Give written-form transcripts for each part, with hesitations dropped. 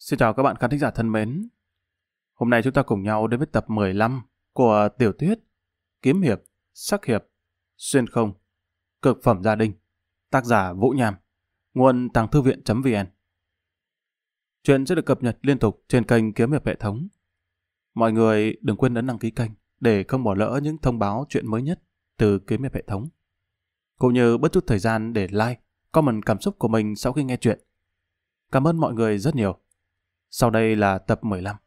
Xin chào các bạn khán thính giả thân mến. Hôm nay chúng ta cùng nhau đến với tập 15 của tiểu thuyết Kiếm hiệp, sắc hiệp, xuyên không, cực phẩm gia đình, tác giả Vũ Nham, nguồn tàng thư viện.vn. Chuyện sẽ được cập nhật liên tục trên kênh Kiếm hiệp hệ thống. Mọi người đừng quên ấn đăng ký kênh để không bỏ lỡ những thông báo chuyện mới nhất từ Kiếm hiệp hệ thống. Cũng như bớt chút thời gian để like, comment cảm xúc của mình sau khi nghe chuyện. Cảm ơn mọi người rất nhiều. Sau đây là tập 15.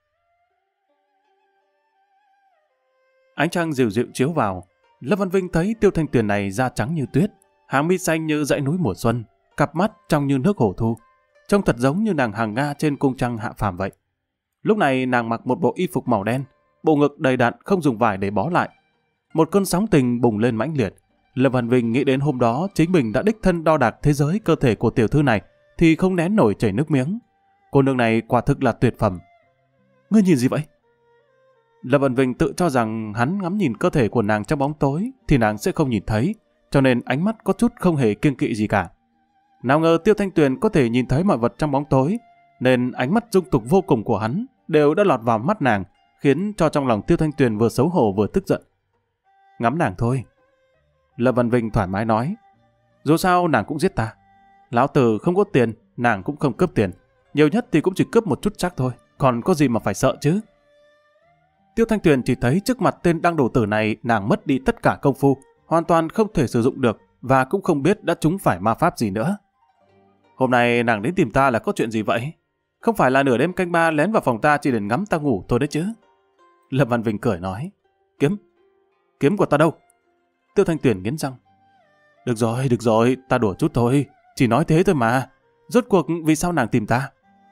Ánh trăng dịu dịu chiếu vào. Lâm Văn Vinh thấy Tiêu Thanh Tuyền này da trắng như tuyết, hàng mi xanh như dãy núi mùa xuân, cặp mắt trong như nước hồ thu, trông thật giống như nàng hàng Nga trên cung trăng hạ phàm vậy. Lúc này nàng mặc một bộ y phục màu đen, bộ ngực đầy đặn không dùng vải để bó lại. Một cơn sóng tình bùng lên mãnh liệt. Lâm Văn Vinh nghĩ đến hôm đó chính mình đã đích thân đo đạc thế giới cơ thể của tiểu thư này thì không nén nổi chảy nước miếng. Cô nương này quả thực là tuyệt phẩm. Ngươi nhìn gì vậy? Lâm Văn Vinh tự cho rằng hắn ngắm nhìn cơ thể của nàng trong bóng tối thì nàng sẽ không nhìn thấy, cho nên ánh mắt có chút không hề kiêng kỵ gì cả. Nào ngờ Tiêu Thanh Tuyền có thể nhìn thấy mọi vật trong bóng tối, nên ánh mắt dung tục vô cùng của hắn đều đã lọt vào mắt nàng, khiến cho trong lòng Tiêu Thanh Tuyền vừa xấu hổ vừa tức giận. Ngắm nàng thôi. Lâm Văn Vinh thoải mái nói. Dù sao nàng cũng giết ta. Lão tử không có tiền, nàng cũng không cướp tiền. Nhiều nhất thì cũng chỉ cướp một chút chắc thôi, còn có gì mà phải sợ chứ. Tiêu Thanh Tuyền chỉ thấy trước mặt tên đăng đồ tử này nàng mất đi tất cả công phu, hoàn toàn không thể sử dụng được và cũng không biết đã trúng phải ma pháp gì nữa. Hôm nay nàng đến tìm ta là có chuyện gì vậy? Không phải là nửa đêm canh ba lén vào phòng ta chỉ để ngắm ta ngủ thôi đấy chứ? Lâm Văn Vinh cười nói. Kiếm của ta đâu? Tiêu Thanh Tuyền nghiến răng. Được rồi, ta đùa chút thôi, chỉ nói thế thôi mà. Rốt cuộc vì sao nàng tìm ta?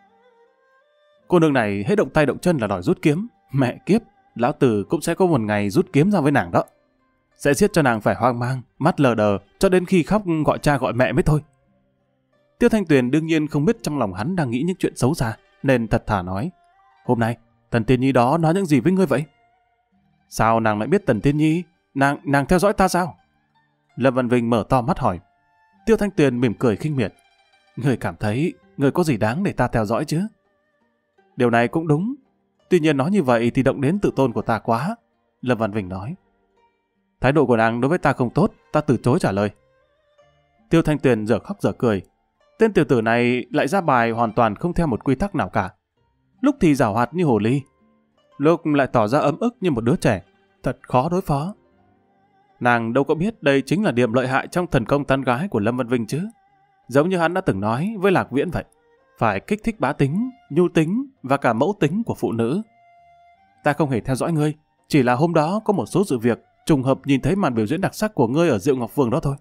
Cô nương này hết động tay động chân là đòi rút kiếm. Mẹ kiếp, lão tử cũng sẽ có một ngày rút kiếm ra với nàng đó. Sẽ giết cho nàng phải hoang mang, mắt lờ đờ, cho đến khi khóc gọi cha gọi mẹ mới thôi. Tiêu Thanh Tuyền đương nhiên không biết trong lòng hắn đang nghĩ những chuyện xấu xa, nên thật thà nói. Hôm nay, Tần Tiên Nhi đó nói những gì với ngươi vậy? Sao nàng lại biết Tần Tiên Nhi? Nàng theo dõi ta sao? Lâm Văn Vinh mở to mắt hỏi. Tiêu Thanh Tuyền mỉm cười khinh miệt. Ngươi cảm thấy ngươi có gì đáng để ta theo dõi chứ? Điều này cũng đúng. Tuy nhiên nói như vậy thì động đến tự tôn của ta quá. Lâm Văn Vinh nói. Thái độ của nàng đối với ta không tốt, ta từ chối trả lời. Tiêu Thanh Tuyền dở khóc dở cười. Tên tiểu tử này lại ra bài hoàn toàn không theo một quy tắc nào cả. Lúc thì giảo hoạt như hồ ly, lúc lại tỏ ra ấm ức như một đứa trẻ. Thật khó đối phó. Nàng đâu có biết đây chính là điểm lợi hại trong thần công tán gái của Lâm Văn Vinh chứ. Giống như hắn đã từng nói với Lạc Viễn vậy. Phải kích thích bá tính, nhu tính và cả mẫu tính của phụ nữ. Ta không hề theo dõi ngươi, chỉ là hôm đó có một số sự việc trùng hợp nhìn thấy màn biểu diễn đặc sắc của ngươi ở Diệu Ngọc Phường đó thôi.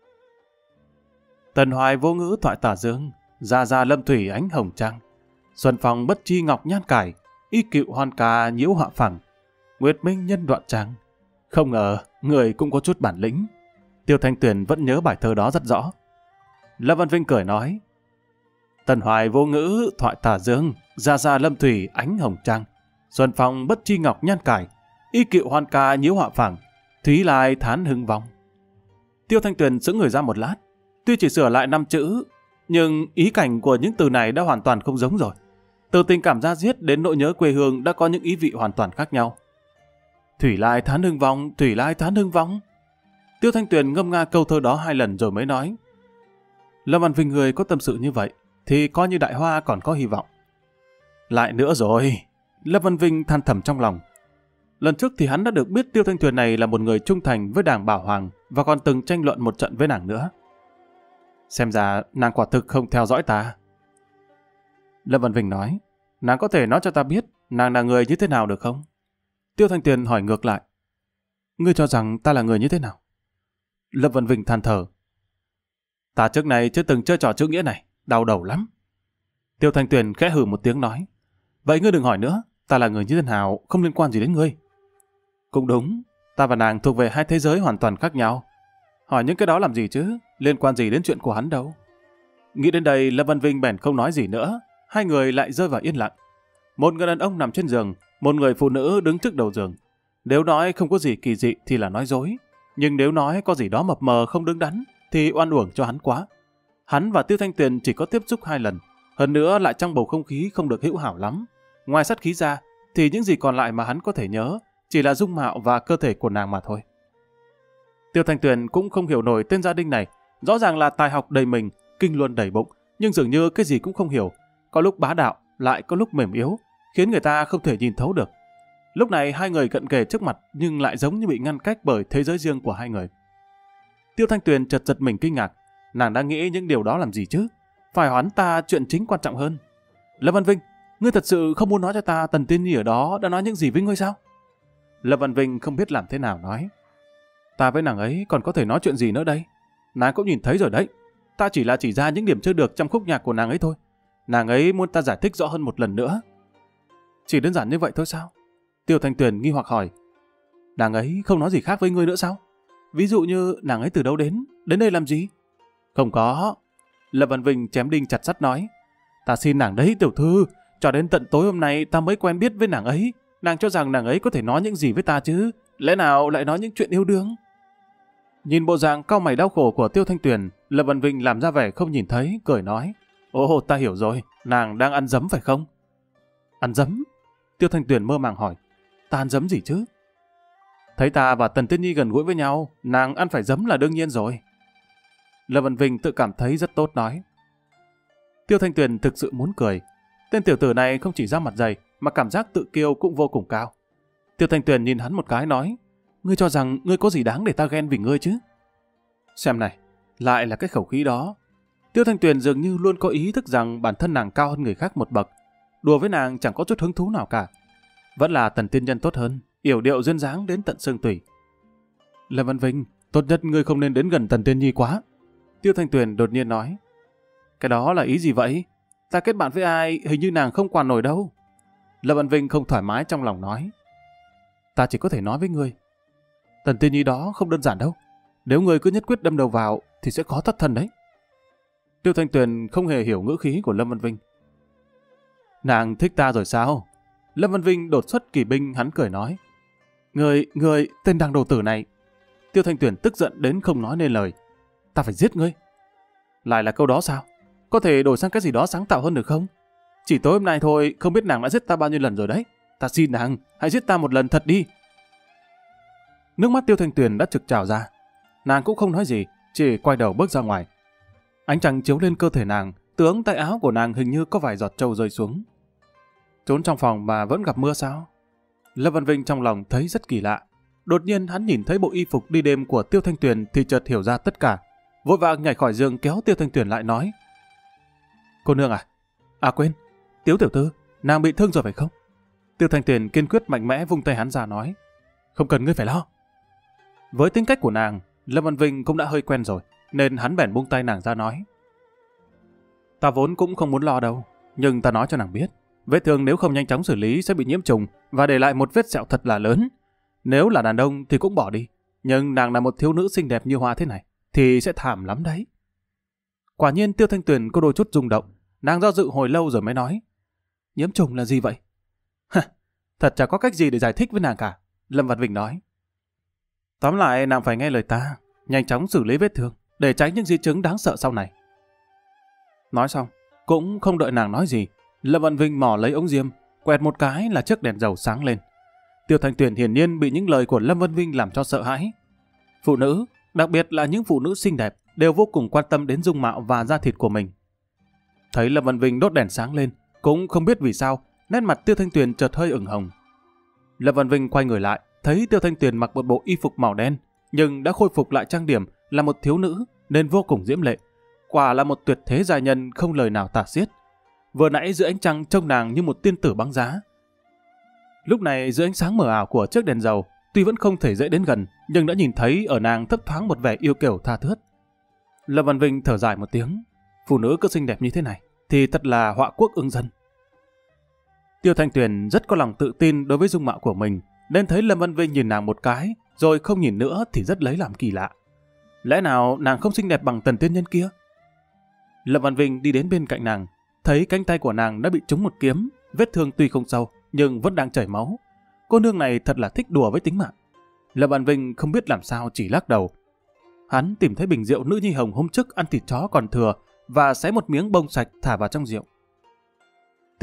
Tần hoài vô ngữ thoại tả dương, gia gia lâm thủy ánh hồng trăng, xuân phong bất chi ngọc nhan cải, y cựu hoan ca nhiễu họa phẳng, nguyệt minh nhân đoạn trang. Không ngờ người cũng có chút bản lĩnh. Tiêu Thanh Tuyền vẫn nhớ bài thơ đó rất rõ. Lâm Văn Vinh cười nói. Tần hoài vô ngữ thoại tả dương, gia gia lâm thủy ánh hồng trăng, xuân phong bất chi ngọc nhan cải, y cựu hoan ca nhiễu họa phẳng, thúy lai thán hưng vong. Tiêu Thanh Tuyền sững người ra một lát. Tuy chỉ sửa lại 5 chữ, nhưng ý cảnh của những từ này đã hoàn toàn không giống rồi. Từ tình cảm da diết đến nỗi nhớ quê hương đã có những ý vị hoàn toàn khác nhau. Thủy lai thán hưng vong, thủy lai thán hưng vong. Tiêu Thanh Tuyền ngâm nga câu thơ đó 2 lần rồi mới nói. Lâm Văn Vinh người có tâm sự như vậy thì coi như Đại Hoa còn có hy vọng. Lại nữa rồi. Lâm Văn Vinh than thầm trong lòng. Lần trước thì hắn đã được biết Tiêu Thanh Tuyền này là một người trung thành với đảng Bảo Hoàng và còn từng tranh luận một trận với nàng nữa. Xem ra nàng quả thực không theo dõi ta. Lâm Văn Vinh nói. Nàng có thể nói cho ta biết nàng là người như thế nào được không? Tiêu Thanh Tuyền hỏi ngược lại. Ngươi cho rằng ta là người như thế nào? Lâm Văn Vinh than thở. Ta trước này chưa từng chơi trò chữ nghĩa này, đau đầu lắm. Tiêu Thanh Tuyền khẽ hừ một tiếng nói. Vậy ngươi đừng hỏi nữa, ta là người như thế nào không liên quan gì đến ngươi. Cũng đúng, ta và nàng thuộc về 2 thế giới hoàn toàn khác nhau. Hỏi những cái đó làm gì chứ, liên quan gì đến chuyện của hắn đâu. Nghĩ đến đây Lâm Văn Vinh bèn không nói gì nữa, 2 người lại rơi vào yên lặng. Một người đàn ông nằm trên giường, một người phụ nữ đứng trước đầu giường. Nếu nói không có gì kỳ dị thì là nói dối, nhưng nếu nói có gì đó mập mờ không đứng đắn thì oan uổng cho hắn quá. Hắn và Tiêu Thanh Tuyền chỉ có tiếp xúc 2 lần, Hơn nữa lại trong bầu không khí không được hữu hảo lắm. Ngoài sát khí ra, thì những gì còn lại mà hắn có thể nhớ chỉ là dung mạo và cơ thể của nàng mà thôi. Tiêu Thanh Tuyền cũng không hiểu nổi tên gia đình này. Rõ ràng là tài học đầy mình, kinh luân đầy bụng, nhưng dường như cái gì cũng không hiểu. Có lúc bá đạo, lại có lúc mềm yếu, khiến người ta không thể nhìn thấu được. Lúc này hai người cận kề trước mặt nhưng lại giống như bị ngăn cách bởi thế giới riêng của hai người. Tiêu Thanh Tuyền chợt giật mình kinh ngạc. Nàng đang nghĩ những điều đó làm gì chứ? Phải hỏi hắn ta chuyện chính quan trọng hơn. Lâm Văn Vinh, ngươi thật sự không muốn nói cho ta Tần Tiên Nhi ở đó đã nói những gì với ngươi sao? Lâm Văn Vinh không biết làm thế nào nói. Ta với nàng ấy còn có thể nói chuyện gì nữa đây? Nàng cũng nhìn thấy rồi đấy. Ta chỉ ra những điểm chưa được trong khúc nhạc của nàng ấy thôi. Nàng ấy muốn ta giải thích rõ hơn một lần nữa. Chỉ đơn giản như vậy thôi sao? Tiêu Thanh Tuyền nghi hoặc hỏi. Nàng ấy không nói gì khác với ngươi nữa sao? Ví dụ như nàng ấy từ đâu đến đây làm gì? Không có. Lâm Văn Vinh chém đinh chặt sắt nói. Ta xin nàng đấy tiểu thư, cho đến tận tối hôm nay ta mới quen biết với nàng ấy. Nàng cho rằng nàng ấy có thể nói những gì với ta chứ? Lẽ nào lại nói những chuyện yêu đương? Nhìn bộ dạng cau mày đau khổ của Tiêu Thanh Tuyền, Lâm Văn Vinh làm ra vẻ không nhìn thấy, cười nói. Ồ, ta hiểu rồi, nàng đang ăn dấm phải không? Ăn dấm? Tiêu Thanh Tuyền mơ màng hỏi. Ta ăn dấm gì chứ? Thấy ta và Tần Tiên Nhi gần gũi với nhau, nàng ăn phải dấm là đương nhiên rồi. Lâm Văn Vinh tự cảm thấy rất tốt nói. Tiêu Thanh Tuyền thực sự muốn cười. Tên tiểu tử này không chỉ ra mặt dày, mà cảm giác tự kiêu cũng vô cùng cao. Tiêu Thanh Tuyền nhìn hắn một cái nói. Ngươi cho rằng ngươi có gì đáng để ta ghen vì ngươi chứ? Xem này, lại là cái khẩu khí đó. Tiêu Thanh Tuyền dường như luôn có ý thức rằng bản thân nàng cao hơn người khác một bậc. Đùa với nàng chẳng có chút hứng thú nào cả. Vẫn là Tần Tiên Nhân tốt hơn, yểu điệu duyên dáng đến tận xương tủy. Lâm Văn Vinh, tốt nhất ngươi không nên đến gần Tần Tiên Nhi quá. Tiêu Thanh Tuyền đột nhiên nói. Cái đó là ý gì vậy? Ta kết bạn với ai hình như nàng không quản nổi đâu. Lâm Văn Vinh không thoải mái trong lòng nói. Ta chỉ có thể nói với ngươi. Tần Tiên Nhi đó không đơn giản đâu. Nếu ngươi cứ nhất quyết đâm đầu vào thì sẽ khó thất thân đấy. Tiêu Thanh Tuyền không hề hiểu ngữ khí của Lâm Văn Vinh. Nàng thích ta rồi sao? Lâm Văn Vinh đột xuất kỳ binh, hắn cười nói. Ngươi, tên đàng đồ tử này. Tiêu Thanh Tuyền tức giận đến không nói nên lời. Ta phải giết ngươi. Lại là câu đó sao? Có thể đổi sang cái gì đó sáng tạo hơn được không? Chỉ tối hôm nay thôi, không biết nàng đã giết ta bao nhiêu lần rồi đấy. Ta xin nàng, hãy giết ta một lần thật đi. Nước mắt Tiêu Thanh Tuyền đã trực trào ra. Nàng cũng không nói gì, chỉ quay đầu bước ra ngoài. Ánh trăng chiếu lên cơ thể nàng, tướng tay áo của nàng hình như có vài giọt trâu rơi xuống. Trốn trong phòng mà vẫn gặp mưa sao? Lâm Văn Vinh trong lòng thấy rất kỳ lạ. Đột nhiên hắn nhìn thấy bộ y phục đi đêm của Tiêu Thanh Tuyền thì chợt hiểu ra tất cả. Vội vàng nhảy khỏi giường kéo Tiêu Thanh Tuyền lại nói. Cô nương à? À quên, Tiếu tiểu thư, nàng bị thương rồi phải không? Tiêu Thanh Tuyền kiên quyết mạnh mẽ vung tay hắn ra nói. Không cần ngươi phải lo. Với tính cách của nàng, Lâm Văn Vinh cũng đã hơi quen rồi, nên hắn bèn buông tay nàng ra nói. Ta vốn cũng không muốn lo đâu, nhưng ta nói cho nàng biết, vết thương nếu không nhanh chóng xử lý sẽ bị nhiễm trùng và để lại một vết sẹo thật là lớn. Nếu là đàn ông thì cũng bỏ đi, nhưng nàng là một thiếu nữ xinh đẹp như hoa thế này, thì sẽ thảm lắm đấy. Quả nhiên Tiêu Thanh Tuyền có đôi chút rung động, nàng do dự hồi lâu rồi mới nói. Nhiễm trùng là gì vậy? Thật chả có cách gì để giải thích với nàng cả, Lâm Văn Vinh nói. Tóm lại nàng phải nghe lời ta, nhanh chóng xử lý vết thương, để tránh những di chứng đáng sợ sau này. Nói xong, cũng không đợi nàng nói gì, Lâm Văn Vinh mò lấy ống diêm, quẹt một cái là chiếc đèn dầu sáng lên. Tiêu Thanh Tuyền hiển nhiên bị những lời của Lâm Văn Vinh làm cho sợ hãi. Phụ nữ, đặc biệt là những phụ nữ xinh đẹp, đều vô cùng quan tâm đến dung mạo và da thịt của mình. Thấy Lâm Văn Vinh đốt đèn sáng lên, cũng không biết vì sao, nét mặt Tiêu Thanh Tuyền chợt hơi ửng hồng. Lâm Văn Vinh quay người lại, thấy Tiêu Thanh Tuyền mặc một bộ y phục màu đen, nhưng đã khôi phục lại trang điểm, là một thiếu nữ nên vô cùng diễm lệ. Quả là một tuyệt thế giai nhân không lời nào tả xiết. Vừa nãy giữa ánh trăng trông nàng như một tiên tử băng giá. Lúc này dưới ánh sáng mờ ảo của chiếc đèn dầu, tuy vẫn không thể dễ đến gần, nhưng đã nhìn thấy ở nàng thấp thoáng một vẻ yêu kiều tha thướt. Lâm Văn Vinh thở dài một tiếng, phụ nữ cứ xinh đẹp như thế này thì thật là họa quốc ưng dân. Tiêu Thanh Tuyền rất có lòng tự tin đối với dung mạo của mình, nên thấy Lâm Văn Vinh nhìn nàng một cái, rồi không nhìn nữa thì rất lấy làm kỳ lạ. Lẽ nào nàng không xinh đẹp bằng Tần Tiên Nhân kia? Lâm Văn Vinh đi đến bên cạnh nàng, thấy cánh tay của nàng đã bị trúng một kiếm, vết thương tuy không sâu nhưng vẫn đang chảy máu. Cô nương này thật là thích đùa với tính mạng. Lâm Văn Vinh không biết làm sao chỉ lắc đầu. Hắn tìm thấy bình rượu nữ nhi hồng hôm trước ăn thịt chó còn thừa và xé một miếng bông sạch thả vào trong rượu.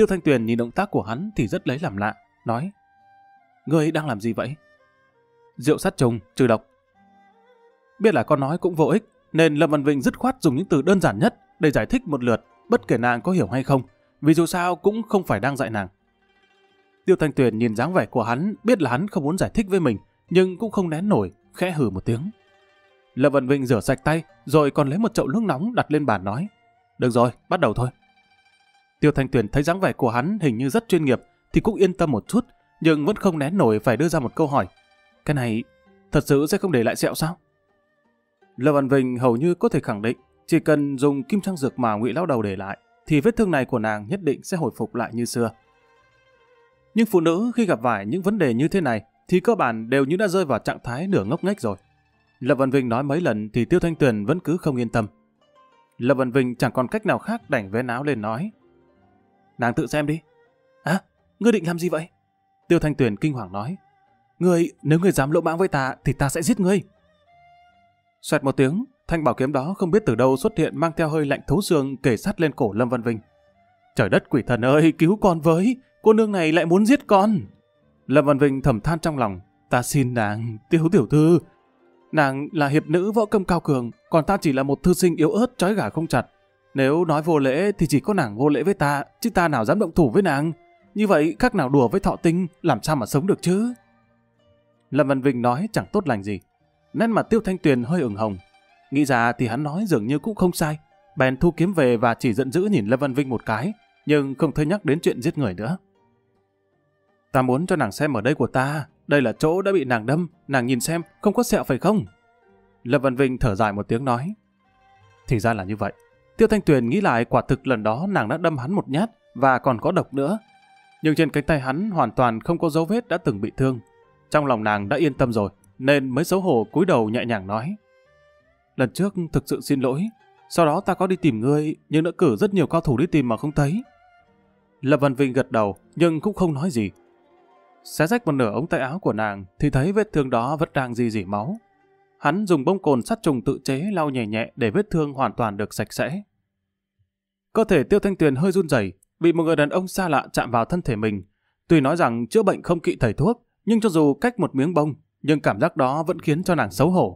Tiêu Thanh Tuyền nhìn động tác của hắn thì rất lấy làm lạ, nói: Ngươi đang làm gì vậy? Rượu sát trùng, trừ độc. Biết là con nói cũng vô ích, nên Lâm Văn Vinh dứt khoát dùng những từ đơn giản nhất để giải thích một lượt, bất kể nàng có hiểu hay không, vì dù sao cũng không phải đang dạy nàng. Tiêu Thanh Tuyền nhìn dáng vẻ của hắn, biết là hắn không muốn giải thích với mình, nhưng cũng không nén nổi, khẽ hừ một tiếng. Lâm Văn Vinh rửa sạch tay, rồi còn lấy một chậu nước nóng đặt lên bàn nói: Được rồi, bắt đầu thôi. Tiêu Thanh Tuyền thấy dáng vẻ của hắn hình như rất chuyên nghiệp, thì cũng yên tâm một chút, nhưng vẫn không nén nổi phải đưa ra một câu hỏi: Cái này thật sự sẽ không để lại sẹo sao? Lâm Văn Vinh hầu như có thể khẳng định, chỉ cần dùng kim trang dược mà Ngụy lão đầu để lại, thì vết thương này của nàng nhất định sẽ hồi phục lại như xưa. Nhưng phụ nữ khi gặp phải những vấn đề như thế này, thì cơ bản đều như đã rơi vào trạng thái nửa ngốc nghếch rồi. Lâm Văn Vinh nói mấy lần thì Tiêu Thanh Tuyền vẫn cứ không yên tâm. Lâm Văn Vinh chẳng còn cách nào khác đành vén áo lên nói: Nàng tự xem đi. À, ngươi định làm gì vậy? Tiêu Thanh Tuyền kinh hoàng nói: Nếu ngươi dám lỗ mãng với ta thì ta sẽ giết ngươi. Xoẹt một tiếng, thanh bảo kiếm đó không biết từ đâu xuất hiện, mang theo hơi lạnh thấu xương, kề sát lên cổ Lâm Văn Vinh. Trời đất quỷ thần ơi, cứu con với, cô nương này lại muốn giết con. Lâm Văn Vinh thầm than trong lòng: Ta xin nàng, Tiêu tiểu thư, nàng là hiệp nữ võ công cao cường, còn ta chỉ là một thư sinh yếu ớt trói gà không chặt. Nếu nói vô lễ thì chỉ có nàng vô lễ với ta, chứ ta nào dám động thủ với nàng. Như vậy khác nào đùa với thọ tinh, làm sao mà sống được chứ? Lâm Văn Vinh nói chẳng tốt lành gì. Nét mặt Tiêu Thanh Tuyền hơi ửng hồng. Nghĩ ra thì hắn nói dường như cũng không sai. Bèn thu kiếm về và chỉ giận dữ nhìn Lâm Văn Vinh một cái, nhưng không thấy nhắc đến chuyện giết người nữa. Ta muốn cho nàng xem ở đây của ta, đây là chỗ đã bị nàng đâm, nàng nhìn xem, không có sẹo phải không? Lâm Văn Vinh thở dài một tiếng nói: Thì ra là như vậy. Tiêu Thanh Tuyền nghĩ lại, quả thực lần đó nàng đã đâm hắn một nhát và còn có độc nữa. Nhưng trên cánh tay hắn hoàn toàn không có dấu vết đã từng bị thương. Trong lòng nàng đã yên tâm rồi, nên mới xấu hổ cúi đầu nhẹ nhàng nói: Lần trước thực sự xin lỗi, sau đó ta có đi tìm ngươi, nhưng đã cử rất nhiều cao thủ đi tìm mà không thấy. Lâm Văn Vinh gật đầu, nhưng cũng không nói gì. Xé rách một nửa ống tay áo của nàng, thì thấy vết thương đó vẫn đang rỉ máu. Hắn dùng bông cồn sát trùng tự chế lau nhẹ nhẹ để vết thương hoàn toàn được sạch sẽ. Cơ thể Tiêu Thanh Tuyền hơi run rẩy, bị một người đàn ông xa lạ chạm vào thân thể mình. Tuy nói rằng chữa bệnh không kỵ thầy thuốc, nhưng cho dù cách một miếng bông, nhưng cảm giác đó vẫn khiến cho nàng xấu hổ.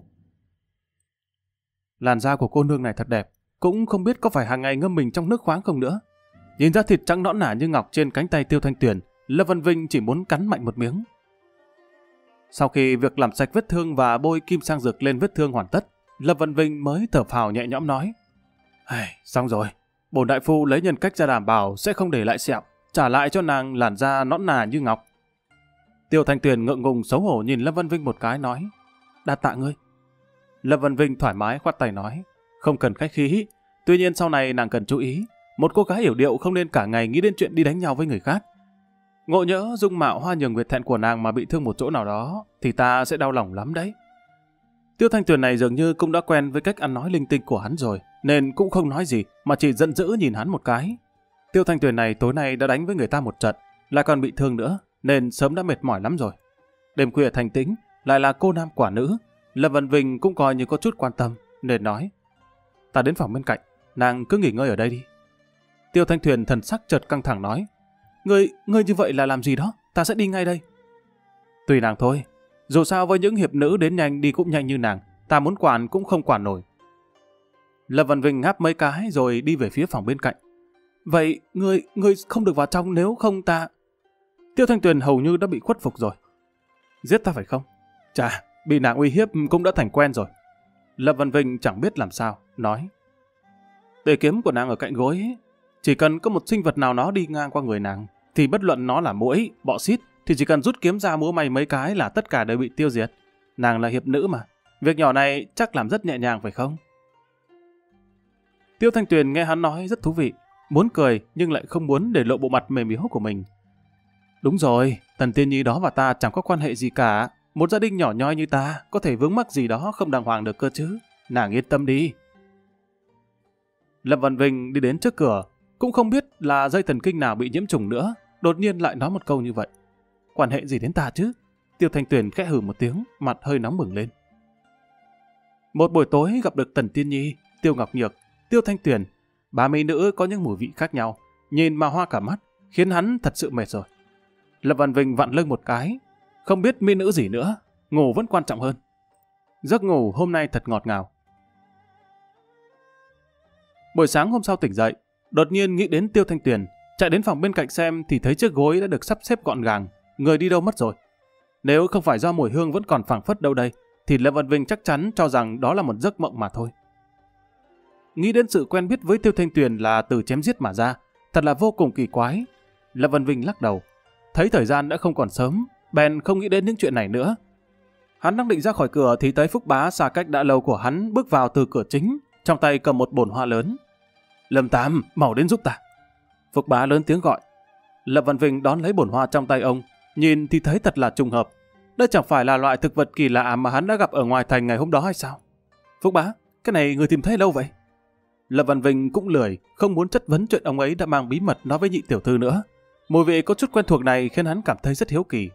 Làn da của cô nương này thật đẹp, cũng không biết có phải hàng ngày ngâm mình trong nước khoáng không nữa. Nhìn ra thịt trắng nõn nả như ngọc trên cánh tay Tiêu Thanh Tuyền, Lâm Văn Vinh chỉ muốn cắn mạnh một miếng. Sau khi việc làm sạch vết thương và bôi kim sang dược lên vết thương hoàn tất, Lâm Văn Vinh mới thở phào nhẹ nhõm nói: Xong rồi, bổn đại phu lấy nhân cách ra đảm bảo sẽ không để lại sẹo, trả lại cho nàng làn da nõn nà như ngọc. Tiêu Thanh Tuyền ngượng ngùng xấu hổ nhìn Lâm Văn Vinh một cái nói: Đa tạ ngươi. Lâm Văn Vinh thoải mái khoát tay nói: Không cần khách khí, tuy nhiên sau này nàng cần chú ý, một cô gái hiểu điệu không nên cả ngày nghĩ đến chuyện đi đánh nhau với người khác. Ngộ nhỡ dung mạo hoa nhường nguyệt thẹn của nàng mà bị thương một chỗ nào đó, thì ta sẽ đau lòng lắm đấy. Tiêu Thanh Tuyền này dường như cũng đã quen với cách ăn nói linh tinh của hắn rồi, nên cũng không nói gì, mà chỉ giận dữ nhìn hắn một cái. Tiêu Thanh Tuyền này tối nay đã đánh với người ta một trận, lại còn bị thương nữa, nên sớm đã mệt mỏi lắm rồi. Đêm khuya thành tĩnh, lại là cô nam quả nữ, Lâm Văn Vinh cũng coi như có chút quan tâm, nên nói: Ta đến phòng bên cạnh, nàng cứ nghỉ ngơi ở đây đi. Tiêu Thanh Tuyền thần sắc chợt căng thẳng nói: Ngươi như vậy là làm gì đó, ta sẽ đi ngay đây. Tùy nàng thôi, dù sao với những hiệp nữ đến nhanh đi cũng nhanh như nàng, ta muốn quản cũng không quản nổi. Lâm Văn Vinh ngáp mấy cái rồi đi về phía phòng bên cạnh. Vậy ngươi không được vào trong, nếu không ta... Tiêu Thanh Tuyền hầu như đã bị khuất phục rồi. Giết ta phải không? Chà, bị nàng uy hiếp cũng đã thành quen rồi. Lâm Văn Vinh chẳng biết làm sao, nói: Tề kiếm của nàng ở cạnh gối ấy. Chỉ cần có một sinh vật nào nó đi ngang qua người nàng, thì bất luận nó là muỗi, bọ xít, thì chỉ cần rút kiếm ra múa may mấy cái là tất cả đều bị tiêu diệt. Nàng là hiệp nữ mà, việc nhỏ này chắc làm rất nhẹ nhàng phải không? Tiêu Thanh Tuyền nghe hắn nói rất thú vị, muốn cười nhưng lại không muốn để lộ bộ mặt mềm yếu của mình. Đúng rồi, Tần Tiên Nhi đó và ta chẳng có quan hệ gì cả. Một gia đình nhỏ nhoi như ta có thể vướng mắc gì đó không đàng hoàng được cơ chứ. Nàng yên tâm đi. Lâm Văn Vinh đi đến trước cửa, cũng không biết là dây thần kinh nào bị nhiễm trùng nữa, đột nhiên lại nói một câu như vậy. Quan hệ gì đến ta chứ? Tiêu Thanh Tuyền khẽ hừ một tiếng, mặt hơi nóng bừng lên. Một buổi tối gặp được Tần Tiên Nhi, Tiêu Ngọc Nhược, Tiêu Thanh Tuyền, ba mỹ nữ có những mùi vị khác nhau, nhìn mà hoa cả mắt, khiến hắn thật sự mệt rồi. Lâm Văn Vinh vặn lưng một cái, không biết mỹ nữ gì nữa, ngủ vẫn quan trọng hơn. Giấc ngủ hôm nay thật ngọt ngào. Buổi sáng hôm sau tỉnh dậy, đột nhiên nghĩ đến Tiêu Thanh Tuyền, chạy đến phòng bên cạnh xem thì thấy chiếc gối đã được sắp xếp gọn gàng, người đi đâu mất rồi. Nếu không phải do mùi hương vẫn còn phảng phất đâu đây, thì Lâm Văn Vinh chắc chắn cho rằng đó là một giấc mộng mà thôi. Nghĩ đến sự quen biết với Tiêu Thanh Tuyền là từ chém giết mà ra, thật là vô cùng kỳ quái. Lâm Văn Vinh lắc đầu, thấy thời gian đã không còn sớm, bèn không nghĩ đến những chuyện này nữa. Hắn đang định ra khỏi cửa thì thấy Phúc Bá xa cách đã lâu của hắn bước vào từ cửa chính, trong tay cầm một bồn hoa lớn. Lâm Tam, mau đến giúp ta. Phúc Bá lớn tiếng gọi. Lâm Văn Vinh đón lấy bồn hoa trong tay ông, nhìn thì thấy thật là trùng hợp. Đây chẳng phải là loại thực vật kỳ lạ mà hắn đã gặp ở ngoài thành ngày hôm đó hay sao? Phúc Bá, cái này người tìm thấy lâu vậy? Lâm Văn Vinh cũng lười, không muốn chất vấn chuyện ông ấy đã mang bí mật nói với nhị tiểu thư nữa. Mùi vị có chút quen thuộc này khiến hắn cảm thấy rất hiếu kỳ.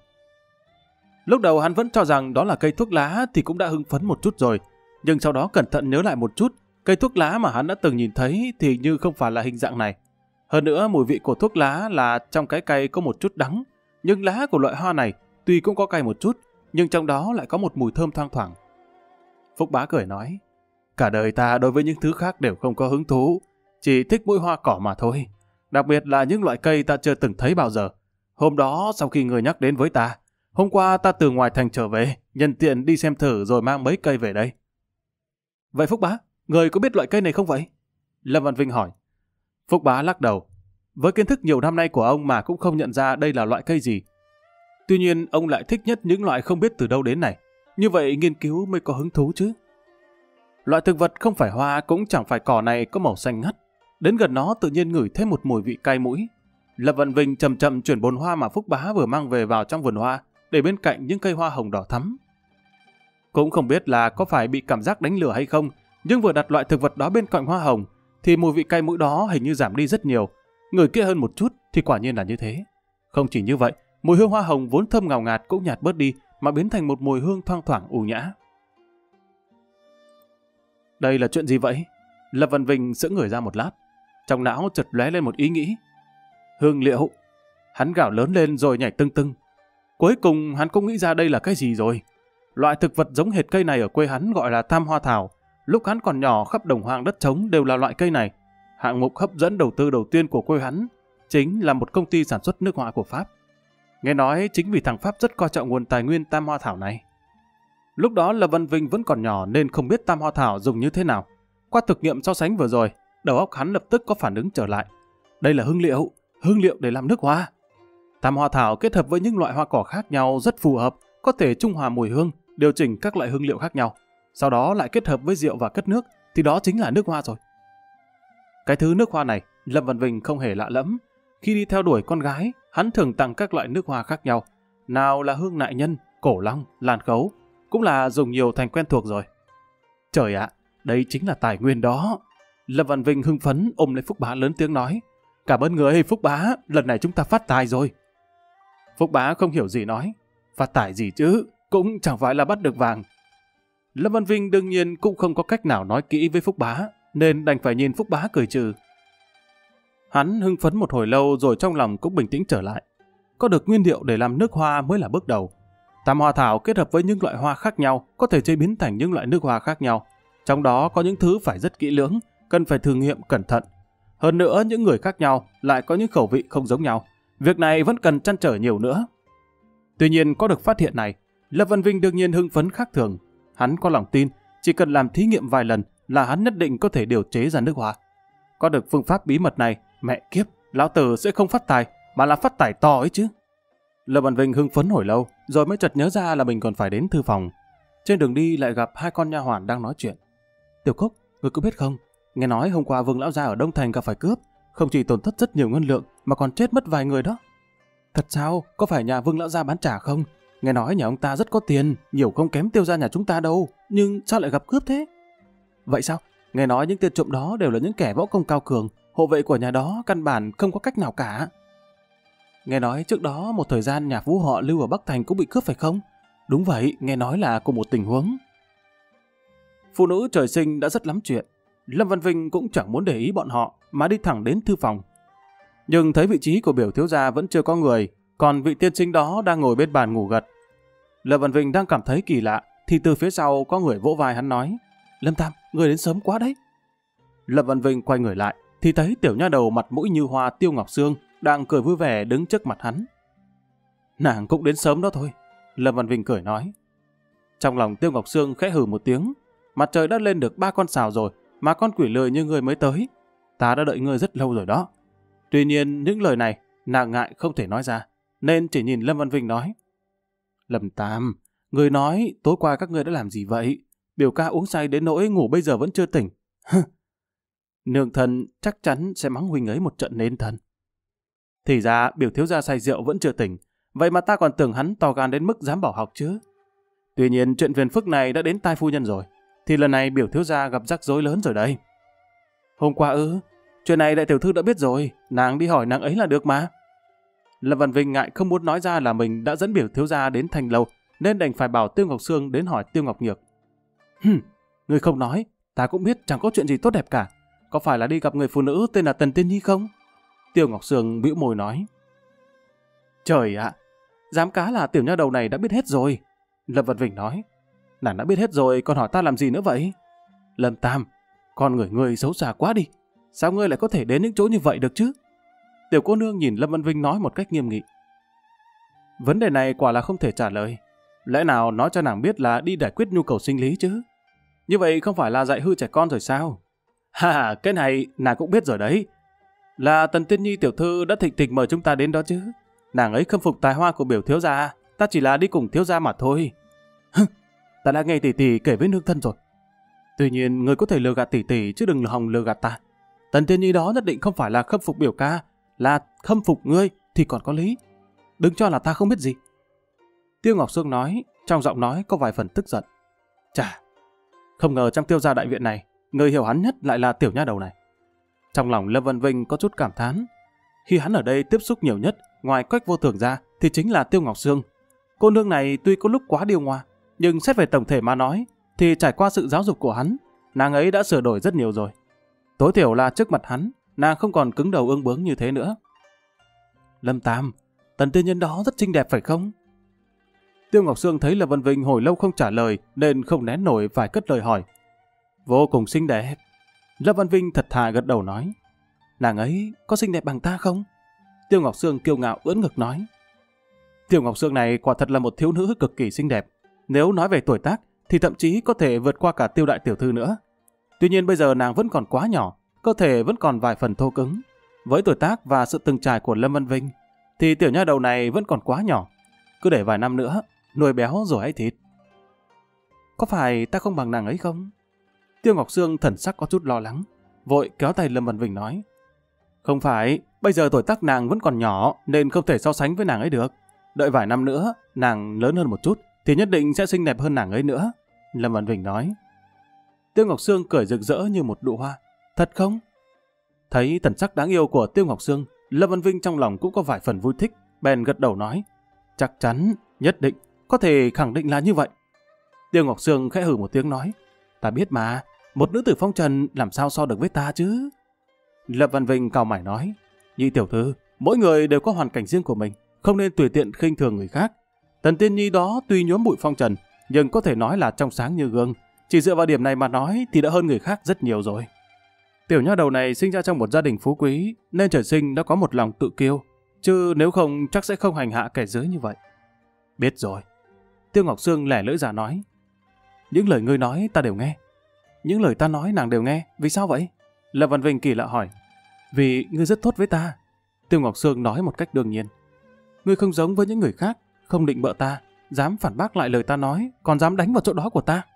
Lúc đầu hắn vẫn cho rằng đó là cây thuốc lá thì cũng đã hưng phấn một chút rồi. Nhưng sau đó cẩn thận nhớ lại một chút, cây thuốc lá mà hắn đã từng nhìn thấy thì như không phải là hình dạng này. Hơn nữa mùi vị của thuốc lá là trong cái cây có một chút đắng. Nhưng lá của loại hoa này tuy cũng có cay một chút, nhưng trong đó lại có một mùi thơm thoang thoảng. Phúc Bá cười nói, cả đời ta đối với những thứ khác đều không có hứng thú, chỉ thích mũi hoa cỏ mà thôi. Đặc biệt là những loại cây ta chưa từng thấy bao giờ. Hôm đó sau khi người nhắc đến với ta, hôm qua ta từ ngoài thành trở về, nhân tiện đi xem thử rồi mang mấy cây về đây. Vậy Phúc Bá, người có biết loại cây này không vậy? Lâm Văn Vinh hỏi. Phúc Bá lắc đầu. Với kiến thức nhiều năm nay của ông mà cũng không nhận ra đây là loại cây gì. Tuy nhiên ông lại thích nhất những loại không biết từ đâu đến này. Như vậy nghiên cứu mới có hứng thú chứ. Loại thực vật không phải hoa cũng chẳng phải cỏ này có màu xanh ngắt. Đến gần nó tự nhiên ngửi thêm một mùi vị cay mũi. Lâm Văn Vinh chậm chậm chuyển bồn hoa mà Phúc Bá vừa mang về vào trong vườn hoa, để bên cạnh những cây hoa hồng đỏ thắm. Cũng không biết là có phải bị cảm giác đánh lừa hay không, nhưng vừa đặt loại thực vật đó bên cạnh hoa hồng, thì mùi vị cay mũi đó hình như giảm đi rất nhiều. Người kia hơn một chút thì quả nhiên là như thế. Không chỉ như vậy, mùi hương hoa hồng vốn thơm ngào ngạt cũng nhạt bớt đi, mà biến thành một mùi hương thoang thoảng ưu nhã. Đây là chuyện gì vậy? Lâm Văn Vinh sững người ra một lát, trong não chợt lóe lên một ý nghĩ. Hương liệu. Hắn gào lớn lên rồi nhảy tưng tưng. Cuối cùng hắn cũng nghĩ ra đây là cái gì rồi. Loại thực vật giống hệt cây này ở quê hắn gọi là tam hoa thảo. Lúc hắn còn nhỏ khắp đồng hoang đất trống đều là loại cây này. Hạng mục hấp dẫn đầu tư đầu tiên của quê hắn chính là một công ty sản xuất nước hoa của Pháp. Nghe nói chính vì thằng Pháp rất coi trọng nguồn tài nguyên tam hoa thảo này. Lúc đó Lâm Văn Vinh vẫn còn nhỏ nên không biết tam hoa thảo dùng như thế nào. Qua thực nghiệm so sánh vừa rồi, đầu óc hắn lập tức có phản ứng trở lại. Đây là hương liệu để làm nước hoa. Tam hoa thảo kết hợp với những loại hoa cỏ khác nhau rất phù hợp, có thể trung hòa mùi hương, điều chỉnh các loại hương liệu khác nhau. Sau đó lại kết hợp với rượu và cất nước, thì đó chính là nước hoa rồi. Cái thứ nước hoa này, Lâm Văn Vinh không hề lạ lẫm. Khi đi theo đuổi con gái, hắn thường tặng các loại nước hoa khác nhau. Nào là hương nại nhân, cổ long, lan khấu, cũng là dùng nhiều thành quen thuộc rồi. Trời ạ, đây chính là tài nguyên đó. Lâm Văn Vinh hưng phấn ôm lấy Phúc Bá lớn tiếng nói. Cảm ơn người Phúc Bá, lần này chúng ta phát tài rồi. Phúc Bá không hiểu gì nói. Phát tài gì chứ, cũng chẳng phải là bắt được vàng. Lâm Văn Vinh đương nhiên cũng không có cách nào nói kỹ với Phúc Bá, nên đành phải nhìn Phúc Bá cười trừ. Hắn hưng phấn một hồi lâu rồi trong lòng cũng bình tĩnh trở lại. Có được nguyên liệu để làm nước hoa mới là bước đầu. Tam hoa thảo kết hợp với những loại hoa khác nhau có thể chế biến thành những loại nước hoa khác nhau. Trong đó có những thứ phải rất kỹ lưỡng, cần phải thử nghiệm cẩn thận. Hơn nữa những người khác nhau lại có những khẩu vị không giống nhau. Việc này vẫn cần trăn trở nhiều nữa. Tuy nhiên có được phát hiện này, Lâm Văn Vinh đương nhiên hưng phấn khác thường. Hắn có lòng tin, chỉ cần làm thí nghiệm vài lần là hắn nhất định có thể điều chế ra nước hoa. Có được phương pháp bí mật này, mẹ kiếp, lão tử sẽ không phát tài, mà là phát tài to ấy chứ. Lâm Văn Vinh hưng phấn hồi lâu, rồi mới chợt nhớ ra là mình còn phải đến thư phòng. Trên đường đi lại gặp hai con nha hoàn đang nói chuyện. Tiểu Cúc, người có biết không? Nghe nói hôm qua Vương lão gia ở Đông Thành gặp phải cướp, không chỉ tổn thất rất nhiều ngân lượng mà còn chết mất vài người đó. Thật sao? Có phải nhà Vương lão gia bán trả không? Nghe nói nhà ông ta rất có tiền, nhiều không kém Tiêu gia nhà chúng ta đâu, nhưng sao lại gặp cướp thế? Vậy sao? Nghe nói những tên trộm đó đều là những kẻ võ công cao cường, hộ vệ của nhà đó căn bản không có cách nào cả. Nghe nói trước đó một thời gian nhà phú họ Lưu ở Bắc Thành cũng bị cướp phải không? Đúng vậy, nghe nói là cùng một tình huống. Phụ nữ trời sinh đã rất lắm chuyện. Lâm Văn Vinh cũng chẳng muốn để ý bọn họ mà đi thẳng đến thư phòng. Nhưng thấy vị trí của biểu thiếu gia vẫn chưa có người, còn vị tiên sinh đó đang ngồi bên bàn ngủ gật. Lâm Văn Vinh đang cảm thấy kỳ lạ, thì từ phía sau có người vỗ vai hắn nói, Lâm Tam, người đến sớm quá đấy. Lâm Văn Vinh quay người lại, thì thấy tiểu nha đầu mặt mũi như hoa Tiêu Ngọc Sương đang cười vui vẻ đứng trước mặt hắn. Nàng cũng đến sớm đó thôi, Lâm Văn Vinh cười nói. Trong lòng Tiêu Ngọc Sương khẽ hừ một tiếng, mặt trời đã lên được 3 con sào rồi, mà con quỷ lười như ngươi mới tới. Ta đã đợi ngươi rất lâu rồi đó. Tuy nhiên những lời này nàng ngại không thể nói ra, nên chỉ nhìn Lâm Văn Vinh nói. Lâm Tam, người nói tối qua các ngươi đã làm gì vậy? Biểu ca uống say đến nỗi ngủ bây giờ vẫn chưa tỉnh. Nương thân chắc chắn sẽ mắng huynh ấy một trận nên thân. Thì ra biểu thiếu gia say rượu vẫn chưa tỉnh, vậy mà ta còn tưởng hắn to gan đến mức dám bỏ học chứ. Tuy nhiên chuyện phiền phức này đã đến tai phu nhân rồi, thì lần này biểu thiếu gia gặp rắc rối lớn rồi đây. Hôm qua chuyện này đại tiểu thư đã biết rồi, nàng đi hỏi nàng ấy là được mà. Lâm Văn Vinh ngại không muốn nói ra là mình đã dẫn biểu thiếu gia đến Thanh Lâu, nên đành phải bảo Tiêu Ngọc Sương đến hỏi Tiêu Ngọc Nhược. Người không nói, ta cũng biết chẳng có chuyện gì tốt đẹp cả. Có phải là đi gặp người phụ nữ tên là Tần Tiên Nhi không? Tiêu Ngọc Sương bĩu môi nói. Trời ạ, dám cá là tiểu nha đầu này đã biết hết rồi. Lâm Văn Vinh nói. Nàng đã biết hết rồi, còn hỏi ta làm gì nữa vậy? Lâm Tam, con người xấu xa quá đi. Sao ngươi lại có thể đến những chỗ như vậy được chứ? Tiểu cô nương nhìn Lâm Văn Vinh nói một cách nghiêm nghị. Vấn đề này quả là không thể trả lời. Lẽ nào nói cho nàng biết là đi giải quyết nhu cầu sinh lý chứ? Như vậy không phải là dạy hư trẻ con rồi sao? Cái này nàng cũng biết rồi đấy. Là Tần Tiên Nhi tiểu thư đã thịnh thịch mời chúng ta đến đó chứ. Nàng ấy khâm phục tài hoa của biểu thiếu gia, ta chỉ là đi cùng thiếu gia mà thôi. Ta đã nghe tỷ tỷ kể với nương thân rồi. Tuy nhiên người có thể lừa gạt tỷ tỷ chứ đừng hòng lừa gạt ta. Tần Tiên Nhi đó nhất định không phải là khâm phục biểu ca, là khâm phục ngươi thì còn có lý. Đừng cho là ta không biết gì. Tiêu Ngọc Sương nói, trong giọng nói có vài phần tức giận. Chà, không ngờ trong Tiêu gia đại viện này, người hiểu hắn nhất lại là tiểu nha đầu này. Trong lòng Lâm Văn Vinh có chút cảm thán. Khi hắn ở đây tiếp xúc nhiều nhất, ngoài Quách Vô Thường ra, thì chính là Tiêu Ngọc Sương. Cô nương này tuy có lúc quá điêu ngoa, nhưng xét về tổng thể mà nói, thì trải qua sự giáo dục của hắn, nàng ấy đã sửa đổi rất nhiều rồi. Tối thiểu là trước mặt hắn, nàng không còn cứng đầu ương bướng như thế nữa. Lâm Tam, Tần tiên nhân đó rất xinh đẹp phải không? Tiêu Ngọc Sương thấy Lâm Văn Vinh hồi lâu không trả lời, nên không nén nổi phải cất lời hỏi. Vô cùng xinh đẹp. Lâm Văn Vinh thật thà gật đầu nói. Nàng ấy có xinh đẹp bằng ta không? Tiêu Ngọc Sương kiêu ngạo ưỡn ngực nói. Tiêu Ngọc Sương này quả thật là một thiếu nữ cực kỳ xinh đẹp. Nếu nói về tuổi tác, thì thậm chí có thể vượt qua cả Tiêu đại tiểu thư nữa. Tuy nhiên bây giờ nàng vẫn còn quá nhỏ, cơ thể vẫn còn vài phần thô cứng. Với tuổi tác và sự từng trải của Lâm Văn Vinh, thì tiểu nha đầu này vẫn còn quá nhỏ. Cứ để vài năm nữa, nuôi béo rồi hãy thịt. Có phải ta không bằng nàng ấy không? Tiêu Ngọc Sương thần sắc có chút lo lắng, vội kéo tay Lâm Văn Vinh nói. Không phải, bây giờ tuổi tác nàng vẫn còn nhỏ nên không thể so sánh với nàng ấy được. Đợi vài năm nữa, nàng lớn hơn một chút thì nhất định sẽ xinh đẹp hơn nàng ấy nữa. Lâm Văn Vinh nói. Tiêu Ngọc Sương cười rực rỡ như một nụ hoa. Thật không? Thấy thần sắc đáng yêu của Tiêu Ngọc Sương, Lâm Văn Vinh trong lòng cũng có vài phần vui thích, bèn gật đầu nói. Chắc chắn, nhất định, có thể khẳng định là như vậy. Tiêu Ngọc Sương khẽ hừ một tiếng nói. Ta biết mà, một nữ tử phong trần làm sao so được với ta chứ? Lâm Văn Vinh cau mày nói. Nhị tiểu thư, mỗi người đều có hoàn cảnh riêng của mình, không nên tùy tiện khinh thường người khác. Tần Tiên Nhi đó tuy nhuốm bụi phong trần, nhưng có thể nói là trong sáng như gương. Chỉ dựa vào điểm này mà nói thì đã hơn người khác rất nhiều rồi. Tiểu nha đầu này sinh ra trong một gia đình phú quý, nên trời sinh đã có một lòng tự kiêu, chứ nếu không chắc sẽ không hành hạ kẻ dưới như vậy. Biết rồi. Tiêu Ngọc Sương lẻ lưỡi ra nói. Những lời ngươi nói ta đều nghe. Những lời ta nói nàng đều nghe, vì sao vậy? Lâm Văn Vinh kỳ lạ hỏi. Vì ngươi rất tốt với ta. Tiêu Ngọc Sương nói một cách đương nhiên. Ngươi không giống với những người khác, không định bợ ta, dám phản bác lại lời ta nói, còn dám đánh vào chỗ đó của ta.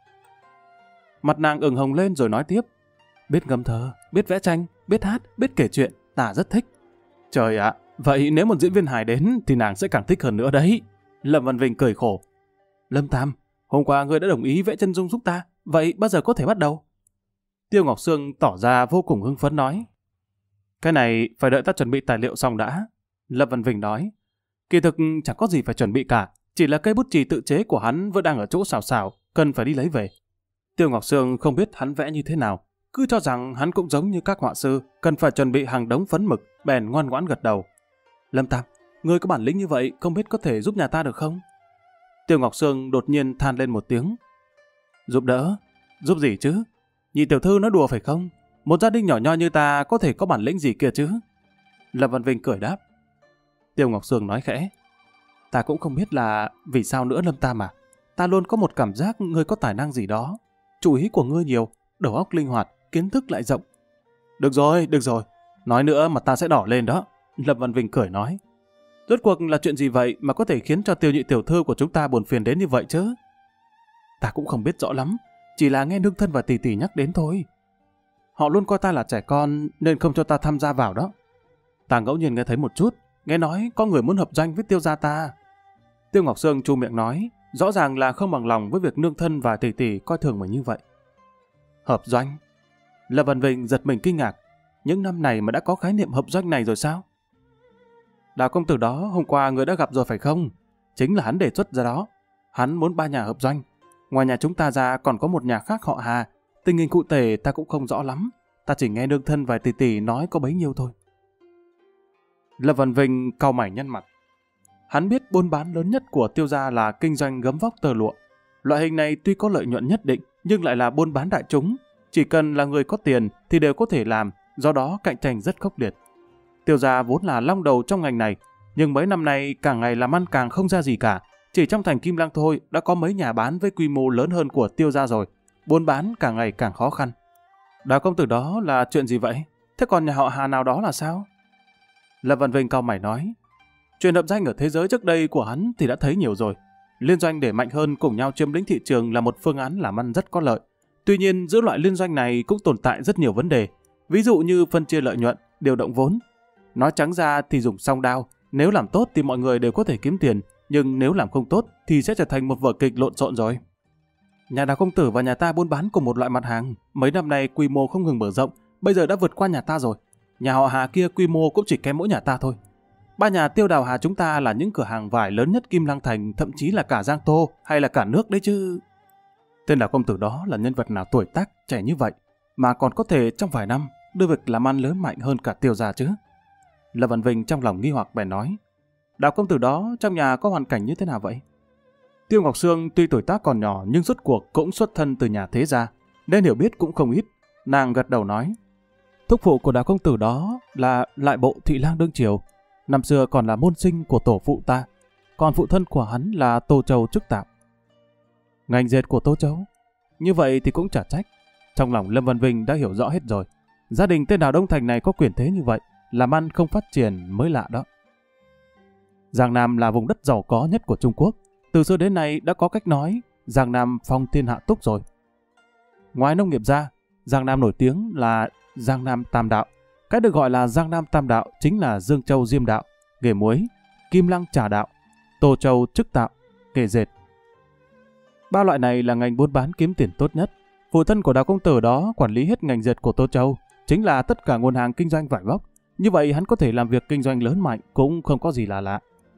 Mặt nàng ửng hồng lên rồi nói tiếp. Biết ngâm thơ, biết vẽ tranh, biết hát, biết kể chuyện, ta rất thích. Trời ạ, vậy nếu một diễn viên hài đến thì nàng sẽ càng thích hơn nữa đấy. Lâm Văn Vinh cười khổ. Lâm Tam, hôm qua ngươi đã đồng ý vẽ chân dung giúp ta, vậy bao giờ có thể bắt đầu? Tiêu Ngọc Sương tỏ ra vô cùng hưng phấn nói. Cái này phải đợi ta chuẩn bị tài liệu xong đã. Lâm Văn Vinh nói. Kỳ thực chẳng có gì phải chuẩn bị cả, chỉ là cây bút chì tự chế của hắn vẫn đang ở chỗ xào xào, cần phải đi lấy về. Tiêu Ngọc Sương không biết hắn vẽ như thế nào, cứ cho rằng hắn cũng giống như các họa sư, cần phải chuẩn bị hàng đống phấn mực, bèn ngoan ngoãn gật đầu. Lâm Tam, ngươi có bản lĩnh như vậy, không biết có thể giúp nhà ta được không? Tiêu Ngọc Sương đột nhiên than lên một tiếng. Giúp đỡ? Giúp gì chứ? Nhị tiểu thư nói đùa phải không? Một gia đình nhỏ nho như ta có thể có bản lĩnh gì kia chứ? Lâm Văn Vinh cười đáp. Tiêu Ngọc Sương nói khẽ. Ta cũng không biết là vì sao nữa Lâm Tam à. Ta luôn có một cảm giác ngươi có tài năng gì đó. Chủ ý của ngươi nhiều, đầu óc linh hoạt, kiến thức lại rộng. Được rồi. Nói nữa mà ta sẽ đỏ lên đó. Lâm Văn Vinh cười nói. Rốt cuộc là chuyện gì vậy mà có thể khiến cho Tiêu nhị tiểu thư của chúng ta buồn phiền đến như vậy chứ? Ta cũng không biết rõ lắm, chỉ là nghe nương thân và tỷ tỷ nhắc đến thôi. Họ luôn coi ta là trẻ con nên không cho ta tham gia vào đó. Ta ngẫu nhiên nghe thấy một chút, nghe nói có người muốn hợp doanh với Tiêu gia ta. Tiêu Ngọc Sương chu miệng nói, rõ ràng là không bằng lòng với việc nương thân và tỷ tỷ coi thường mình như vậy. Hợp doanh? Lâm Văn Vinh giật mình kinh ngạc. Những năm này mà đã có khái niệm hợp doanh này rồi sao? Đào công tử đó hôm qua người đã gặp rồi phải không? Chính là hắn đề xuất ra đó. Hắn muốn 3 nhà hợp doanh. Ngoài nhà chúng ta ra còn có một nhà khác họ Hà. Tình hình cụ thể ta cũng không rõ lắm. Ta chỉ nghe nương thân và tỷ tỷ nói có bấy nhiêu thôi. Lâm Văn Vinh cau mày nhăn mặt. Hắn biết buôn bán lớn nhất của Tiêu gia là kinh doanh gấm vóc tơ lụa. Loại hình này tuy có lợi nhuận nhất định nhưng lại là buôn bán đại chúng. Chỉ cần là người có tiền thì đều có thể làm, do đó cạnh tranh rất khốc liệt. Tiêu gia vốn là long đầu trong ngành này, nhưng mấy năm nay càng ngày làm ăn càng không ra gì cả. Chỉ trong thành Kim Lăng thôi đã có mấy nhà bán với quy mô lớn hơn của Tiêu gia rồi. Buôn bán càng ngày càng khó khăn. Đào công tử đó là chuyện gì vậy? Thế còn nhà họ Hà nào đó là sao? Lâm Văn Vinh cau mày nói. Chuyện hợp danh ở thế giới trước đây của hắn thì đã thấy nhiều rồi. Liên doanh để mạnh hơn cùng nhau chiếm lĩnh thị trường là một phương án làm ăn rất có lợi. Tuy nhiên giữa loại liên doanh này cũng tồn tại rất nhiều vấn đề. Ví dụ như phân chia lợi nhuận, điều động vốn. Nói trắng ra thì dùng song đao. Nếu làm tốt thì mọi người đều có thể kiếm tiền. Nhưng nếu làm không tốt thì sẽ trở thành một vở kịch lộn xộn rồi. Nhà Đào công tử và nhà ta buôn bán cùng một loại mặt hàng. Mấy năm nay quy mô không ngừng mở rộng. Bây giờ đã vượt qua nhà ta rồi. Nhà họ Hà kia quy mô cũng chỉ kém mỗi nhà ta thôi. 3 nhà Tiêu Đào Hà chúng ta là những cửa hàng vải lớn nhất Kim Lăng Thành, thậm chí là cả Giang Tô hay là cả nước đấy chứ. Tên Đào công tử đó là nhân vật nào tuổi tác trẻ như vậy mà còn có thể trong vài năm đưa việc làm ăn lớn mạnh hơn cả Tiêu gia chứ? Lâm Văn Vinh trong lòng nghi hoặc bèn nói. Đào công tử đó trong nhà có hoàn cảnh như thế nào vậy? Tiêu Ngọc Sương tuy tuổi tác còn nhỏ nhưng rốt cuộc cũng xuất thân từ nhà thế gia nên hiểu biết cũng không ít. Nàng gật đầu nói. Thúc phụ của Đào công tử đó là lại bộ thị lang đương triều. Năm xưa còn là môn sinh của tổ phụ ta. Còn phụ thân của hắn là Tô Châu chức tạm. Ngành dệt của Tô Châu? Như vậy thì cũng chả trách. Trong lòng Lâm Văn Vinh đã hiểu rõ hết rồi. Gia đình tên Đào Đông Thành này có quyền thế như vậy, làm ăn không phát triển mới lạ đó. Giang Nam là vùng đất giàu có nhất của Trung Quốc. Từ xưa đến nay đã có cách nói Giang Nam phong thiên hạ túc rồi. Ngoài nông nghiệp ra, Giang Nam nổi tiếng là Giang Nam Tam Đạo. Cái được gọi là Giang Nam Tam Đạo chính là Dương Châu Diêm Đạo, nghề muối, Kim Lăng Trà Đạo, Tô Châu Chức Tạo, nghề dệt. 3 loại này là ngành buôn bán kiếm tiền tốt nhất. Phụ thân của Đào công tử đó quản lý hết ngành dệt của Tô Châu, chính là tất cả nguồn hàng kinh doanh vải vóc. Như vậy hắn có thể làm việc kinh doanh lớn mạnh cũng không có gì là lạ.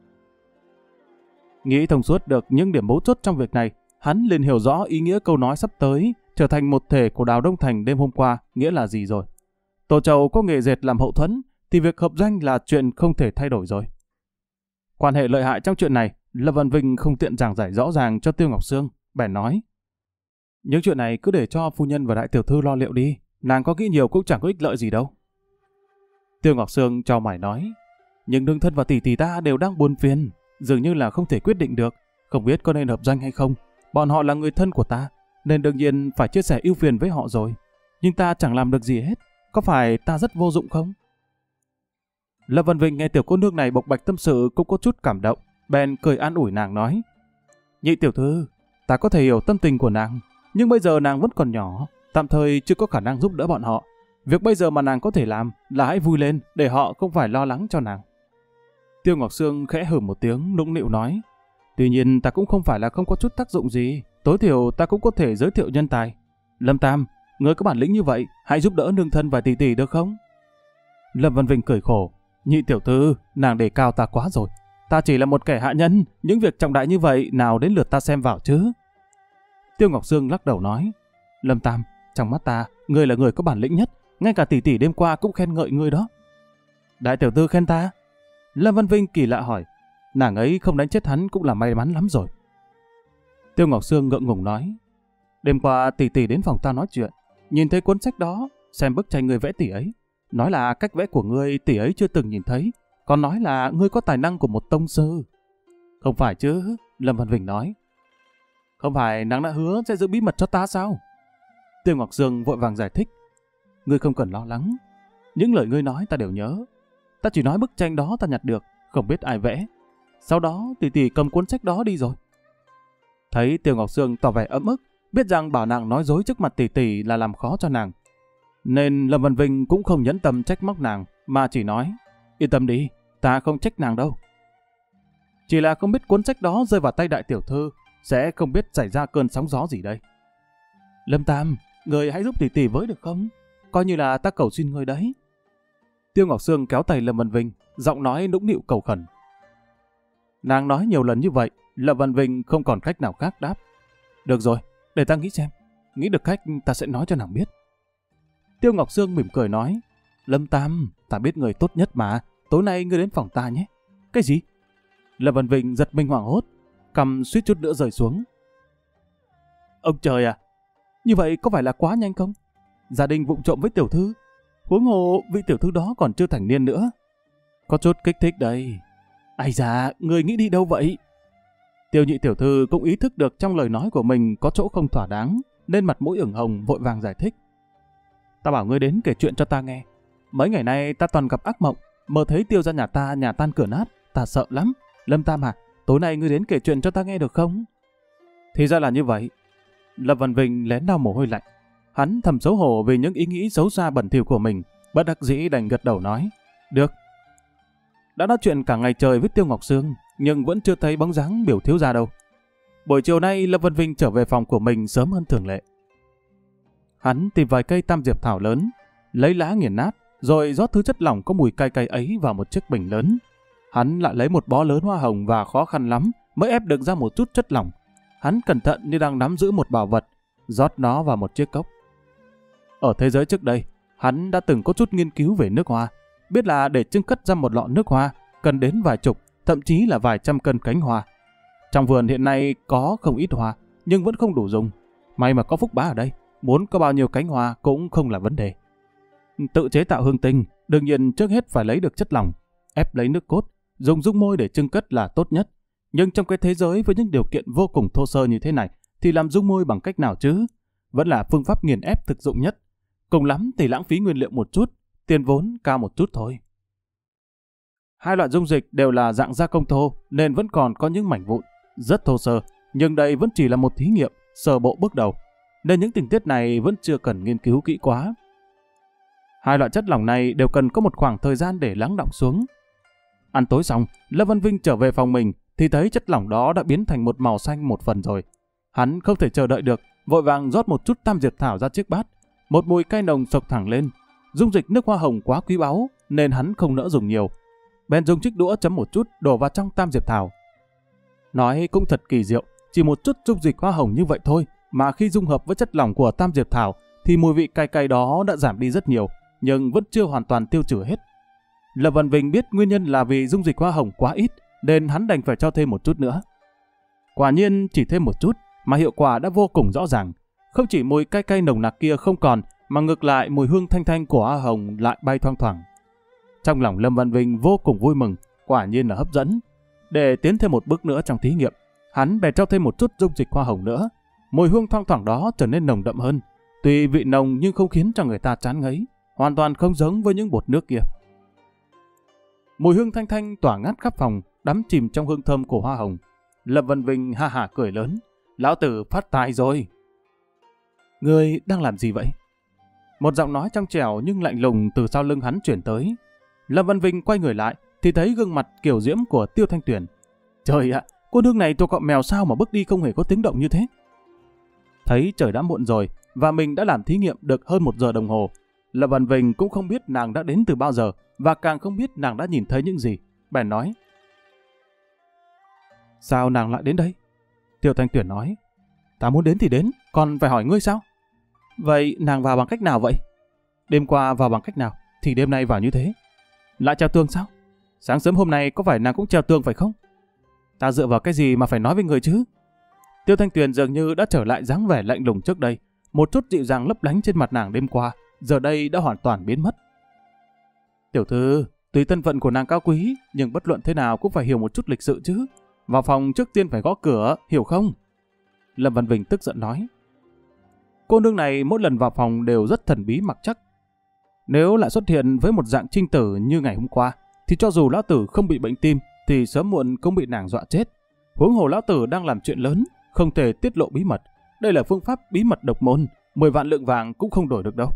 Nghĩ thông suốt được những điểm mấu chốt trong việc này, hắn liền hiểu rõ ý nghĩa câu nói sắp tới trở thành một thể của Đào Đông Thành đêm hôm qua nghĩa là gì rồi. Tô Châu có nghề dệt làm hậu thuẫn thì việc hợp doanh là chuyện không thể thay đổi rồi. Quan hệ lợi hại trong chuyện này, Lâm Văn Vinh không tiện giảng giải rõ ràng cho Tiêu Ngọc Sương, bèn nói. Những chuyện này cứ để cho phu nhân và đại tiểu thư lo liệu đi, nàng có nghĩ nhiều cũng chẳng có ích lợi gì đâu. Tiêu Ngọc Sương chau mày nói, nhưng nương thân và tỷ tỷ ta đều đang buồn phiền, dường như là không thể quyết định được, không biết có nên hợp doanh hay không. Bọn họ là người thân của ta, nên đương nhiên phải chia sẻ ưu phiền với họ rồi. Nhưng ta chẳng làm được gì hết, có phải ta rất vô dụng không? Lâm Văn Vinh nghe tiểu cô nương này bộc bạch tâm sự cũng có chút cảm động, bèn cười an ủi nàng nói, nhị tiểu thư, ta có thể hiểu tâm tình của nàng, nhưng bây giờ nàng vẫn còn nhỏ, tạm thời chưa có khả năng giúp đỡ bọn họ. Việc bây giờ mà nàng có thể làm là hãy vui lên để họ không phải lo lắng cho nàng. Tiêu Ngọc Sương khẽ hừ một tiếng nũng nịu nói, tuy nhiên ta cũng không phải là không có chút tác dụng gì, tối thiểu ta cũng có thể giới thiệu nhân tài. Lâm Tam, ngươi có bản lĩnh như vậy, hãy giúp đỡ nương thân và tỷ tỷ được không? Lâm Văn Vinh cười khổ, nhị tiểu thư, nàng đề cao ta quá rồi. Ta chỉ là một kẻ hạ nhân, những việc trọng đại như vậy nào đến lượt ta xem vào chứ? Tiêu Ngọc Sương lắc đầu nói, Lâm Tam, trong mắt ta, ngươi là người có bản lĩnh nhất, ngay cả tỷ tỷ đêm qua cũng khen ngợi ngươi đó. Đại tiểu thư khen ta? Lâm Văn Vinh kỳ lạ hỏi. Nàng ấy không đánh chết hắn cũng là may mắn lắm rồi. Tiêu Ngọc Sương ngượng ngùng nói. Đêm qua tỷ tỷ đến phòng ta nói chuyện, nhìn thấy cuốn sách đó, xem bức tranh ngươi vẽ tỷ ấy. Nói là cách vẽ của ngươi tỷ ấy chưa từng nhìn thấy, còn nói là ngươi có tài năng của một tông sư. Không phải chứ, Lâm Văn Vinh nói. Không phải nàng đã hứa sẽ giữ bí mật cho ta sao? Tiêu Ngọc Sương vội vàng giải thích. Ngươi không cần lo lắng, những lời ngươi nói ta đều nhớ. Ta chỉ nói bức tranh đó ta nhặt được, không biết ai vẽ. Sau đó tỷ tỷ cầm cuốn sách đó đi rồi. Thấy Tiêu Ngọc Sương tỏ vẻ ấm ức, biết rằng bảo nàng nói dối trước mặt tỷ tỷ là làm khó cho nàng, nên Lâm Văn Vinh cũng không nhẫn tâm trách móc nàng, mà chỉ nói, yên tâm đi, ta không trách nàng đâu. Chỉ là không biết cuốn sách đó rơi vào tay đại tiểu thư, sẽ không biết xảy ra cơn sóng gió gì đây. Lâm Tam, người hãy giúp tỷ tỷ với được không? Coi như là ta cầu xin người đấy. Tiêu Ngọc Sương kéo tay Lâm Văn Vinh, giọng nói nũng nịu cầu khẩn. Nàng nói nhiều lần như vậy, Lâm Văn Vinh không còn cách nào khác đáp. Được rồi, để ta nghĩ xem. Nghĩ được cách ta sẽ nói cho nàng biết. Tiêu Ngọc Sương mỉm cười nói. Lâm Tam, ta biết người tốt nhất mà. Tối nay ngươi đến phòng ta nhé. Cái gì? Lâm Văn Vinh giật mình hoảng hốt, cầm suýt chút nữa rơi xuống. Ông trời à, như vậy có phải là quá nhanh không? Gia đình vụng trộm với tiểu thư. Huống hồ vị tiểu thư đó còn chưa thành niên nữa. Có chút kích thích đây. Ây da, người nghĩ đi đâu vậy? Tiêu nhị tiểu thư cũng ý thức được trong lời nói của mình có chỗ không thỏa đáng, nên mặt mũi ửng hồng vội vàng giải thích. Ta bảo ngươi đến kể chuyện cho ta nghe. Mấy ngày nay ta toàn gặp ác mộng, mơ thấy Tiêu gia nhà ta nhà tan cửa nát, ta sợ lắm. Lâm Tam à, tối nay ngươi đến kể chuyện cho ta nghe được không? Thì ra là như vậy. Lâm Văn Vinh lén đau mồ hôi lạnh. Hắn thầm xấu hổ vì những ý nghĩ xấu xa bẩn thỉu của mình, bất đắc dĩ đành gật đầu nói. Được. Đã nói chuyện cả ngày trời với Tiêu Ngọc Sương, nhưng vẫn chưa thấy bóng dáng biểu thiếu gia đâu. Buổi chiều nay Lâm Văn Vinh trở về phòng của mình sớm hơn thường lệ. Hắn tìm vài cây tam diệp thảo lớn, lấy lá nghiền nát, rồi rót thứ chất lỏng có mùi cay cay ấy vào một chiếc bình lớn. Hắn lại lấy một bó lớn hoa hồng và khó khăn lắm mới ép được ra một chút chất lỏng. Hắn cẩn thận như đang nắm giữ một bảo vật, rót nó vào một chiếc cốc. Ở thế giới trước đây, hắn đã từng có chút nghiên cứu về nước hoa, biết là để trưng cất ra một lọ nước hoa cần đến vài chục, thậm chí là vài trăm cân cánh hoa. Trong vườn hiện nay có không ít hoa, nhưng vẫn không đủ dùng. May mà có Phúc Bá ở đây, muốn có bao nhiêu cánh hoa cũng không là vấn đề. Tự chế tạo hương tinh, đương nhiên trước hết phải lấy được chất lỏng, ép lấy nước cốt, dùng dung môi để trưng cất là tốt nhất. Nhưng trong cái thế giới với những điều kiện vô cùng thô sơ như thế này, thì làm dung môi bằng cách nào chứ? Vẫn là phương pháp nghiền ép thực dụng nhất. Cùng lắm thì lãng phí nguyên liệu một chút, tiền vốn cao một chút thôi. Hai loại dung dịch đều là dạng gia công thô, nên vẫn còn có những mảnh vụn, rất thô sơ, nhưng đây vẫn chỉ là một thí nghiệm, sơ bộ bước đầu, nên những tình tiết này vẫn chưa cần nghiên cứu kỹ quá. Hai loại chất lỏng này đều cần có một khoảng thời gian để lắng đọng xuống. Ăn tối xong, Lâm Văn Vinh trở về phòng mình thì thấy chất lỏng đó đã biến thành một màu xanh một phần rồi. Hắn không thể chờ đợi được, vội vàng rót một chút tam diệp thảo ra chiếc bát. Một mùi cay nồng sộc thẳng lên. Dung dịch nước hoa hồng quá quý báu nên hắn không nỡ dùng nhiều. Bèn dùng chiếc đũa chấm một chút đổ vào trong tam diệp thảo. Nói cũng thật kỳ diệu, chỉ một chút dung dịch hoa hồng như vậy thôi mà khi dung hợp với chất lỏng của tam diệp thảo thì mùi vị cay cay đó đã giảm đi rất nhiều, nhưng vẫn chưa hoàn toàn tiêu trừ hết. Lâm Văn Vinh biết nguyên nhân là vì dung dịch hoa hồng quá ít, nên hắn đành phải cho thêm một chút nữa. Quả nhiên chỉ thêm một chút mà hiệu quả đã vô cùng rõ ràng. Không chỉ mùi cay cay nồng nặc kia không còn, mà ngược lại mùi hương thanh thanh của hoa hồng lại bay thoang thoảng. Trong lòng Lâm Văn Vinh vô cùng vui mừng, quả nhiên là hấp dẫn. Để tiến thêm một bước nữa trong thí nghiệm, hắn bèn cho thêm một chút dung dịch hoa hồng nữa. Mùi hương thoang thoảng đó trở nên nồng đậm hơn. Tuy vị nồng nhưng không khiến cho người ta chán ngấy, hoàn toàn không giống với những bột nước kia. Mùi hương thanh thanh tỏa ngát khắp phòng, đắm chìm trong hương thơm của hoa hồng. Lâm Văn Vinh ha hả cười lớn. Lão tử phát tài rồi. Ngươi đang làm gì vậy? Một giọng nói trong trẻo nhưng lạnh lùng từ sau lưng hắn chuyển tới. Lâm Văn Vinh quay người lại thì thấy gương mặt kiều diễm của Tiêu Thanh Tuyền. Trời ạ, cô nương này thuộc cọng mèo sao mà bước đi không hề có tiếng động như thế? Thấy trời đã muộn rồi và mình đã làm thí nghiệm được hơn 1 giờ đồng hồ. Lâm Văn Vinh cũng không biết nàng đã đến từ bao giờ và càng không biết nàng đã nhìn thấy những gì. Bèn nói. Sao nàng lại đến đây? Tiêu Thanh Tuyền nói. Ta muốn đến thì đến, còn phải hỏi ngươi sao? Vậy nàng vào bằng cách nào vậy? Đêm qua vào bằng cách nào thì đêm nay vào như thế? Lại treo tường sao? Sáng sớm hôm nay có phải nàng cũng treo tường phải không? Ta dựa vào cái gì mà phải nói với người chứ? Tiêu Thanh Tuyền dường như đã trở lại dáng vẻ lạnh lùng trước đây. Một chút dịu dàng lấp lánh trên mặt nàng đêm qua, giờ đây đã hoàn toàn biến mất. Tiểu thư, tùy thân phận của nàng cao quý, nhưng bất luận thế nào cũng phải hiểu một chút lịch sự chứ. Vào phòng trước tiên phải gõ cửa, hiểu không? Lâm Văn Vinh tức giận nói. Cô nương này mỗi lần vào phòng đều rất thần bí mặc chắc. Nếu lại xuất hiện với một dạng trinh tử như ngày hôm qua, thì cho dù lão tử không bị bệnh tim, thì sớm muộn cũng bị nàng dọa chết. Huống hồ lão tử đang làm chuyện lớn, không thể tiết lộ bí mật. Đây là phương pháp bí mật độc môn, 10 vạn lượng vàng cũng không đổi được đâu.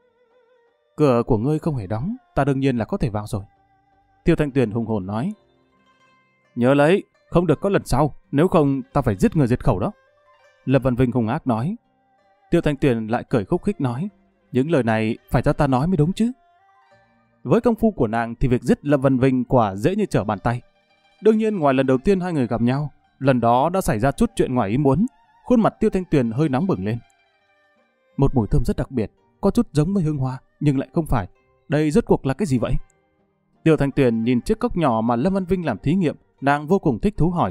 Cửa của ngươi không hề đóng, ta đương nhiên là có thể vào rồi. Tiêu Thanh Tuyền hùng hồn nói. Nhớ lấy, không được có lần sau, nếu không ta phải giết người diệt khẩu đó. Lâm Văn Vinh hung ác nói. Tiêu Thanh Tuyền lại cười khúc khích nói. Những lời này phải cho ta nói mới đúng chứ. Với công phu của nàng thì việc giết Lâm Văn Vinh quả dễ như trở bàn tay. Đương nhiên ngoài lần đầu tiên hai người gặp nhau, lần đó đã xảy ra chút chuyện ngoài ý muốn. Khuôn mặt Tiêu Thanh Tuyền hơi nóng bừng lên. Một mùi thơm rất đặc biệt, có chút giống với hương hoa, nhưng lại không phải. Đây rốt cuộc là cái gì vậy? Tiêu Thanh Tuyền nhìn chiếc cốc nhỏ mà Lâm Văn Vinh làm thí nghiệm, nàng vô cùng thích thú hỏi.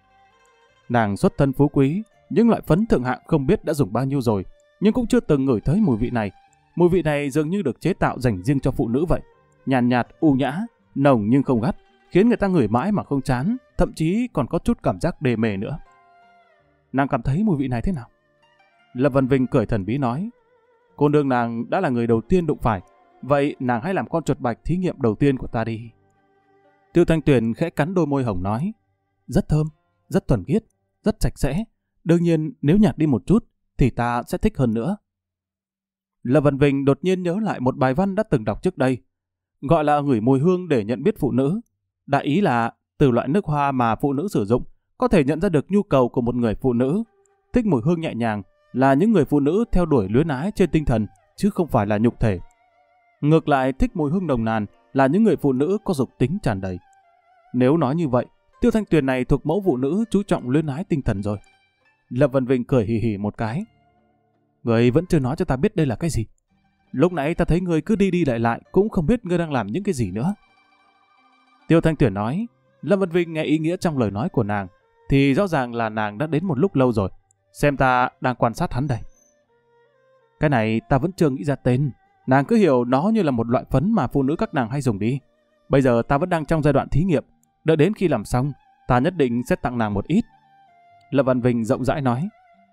Nàng xuất thân phú quý, những loại phấn thượng hạng không biết đã dùng bao nhiêu rồi, nhưng cũng chưa từng ngửi thấy mùi vị này. Mùi vị này dường như được chế tạo dành riêng cho phụ nữ vậy. Nhàn nhạt, u nhã, nồng nhưng không gắt, khiến người ta ngửi mãi mà không chán, thậm chí còn có chút cảm giác đê mê nữa. Nàng cảm thấy mùi vị này thế nào? Lâm Văn Vinh cười thần bí nói. Cô nương nàng đã là người đầu tiên đụng phải, vậy nàng hãy làm con chuột bạch thí nghiệm đầu tiên của ta đi. Tiêu Thanh Tuyền khẽ cắn đôi môi hồng nói. Rất thơm, rất thuần khiết, rất sạch sẽ. Đương nhiên nếu nhạt đi một chút thì ta sẽ thích hơn nữa. Lâm Văn Vinh đột nhiên nhớ lại một bài văn đã từng đọc trước đây, gọi là ngửi mùi hương để nhận biết phụ nữ. Đại ý là từ loại nước hoa mà phụ nữ sử dụng có thể nhận ra được nhu cầu của một người phụ nữ. Thích mùi hương nhẹ nhàng là những người phụ nữ theo đuổi luyến ái trên tinh thần chứ không phải là nhục thể. Ngược lại thích mùi hương nồng nàn là những người phụ nữ có dục tính tràn đầy. Nếu nói như vậy, Tiêu Thanh Tuyền này thuộc mẫu phụ nữ chú trọng luyến ái tinh thần rồi. Lâm Văn Vinh cười hì hì một cái. Người vẫn chưa nói cho ta biết đây là cái gì. Lúc nãy ta thấy người cứ đi đi lại lại cũng không biết ngươi đang làm những cái gì nữa. Tiêu Thanh Tuyền nói. Lâm Văn Vinh nghe ý nghĩa trong lời nói của nàng thì rõ ràng là nàng đã đến một lúc lâu rồi. Xem ta đang quan sát hắn đây. Cái này ta vẫn chưa nghĩ ra tên. Nàng cứ hiểu nó như là một loại phấn mà phụ nữ các nàng hay dùng đi. Bây giờ ta vẫn đang trong giai đoạn thí nghiệm. Đợi đến khi làm xong, ta nhất định sẽ tặng nàng một ít. Lâm Văn Vinh rộng rãi nói.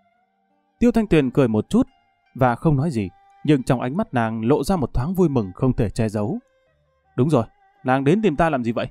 Tiêu Thanh Tuyền cười một chút và không nói gì, nhưng trong ánh mắt nàng lộ ra một thoáng vui mừng không thể che giấu. Đúng rồi, nàng đến tìm ta làm gì vậy?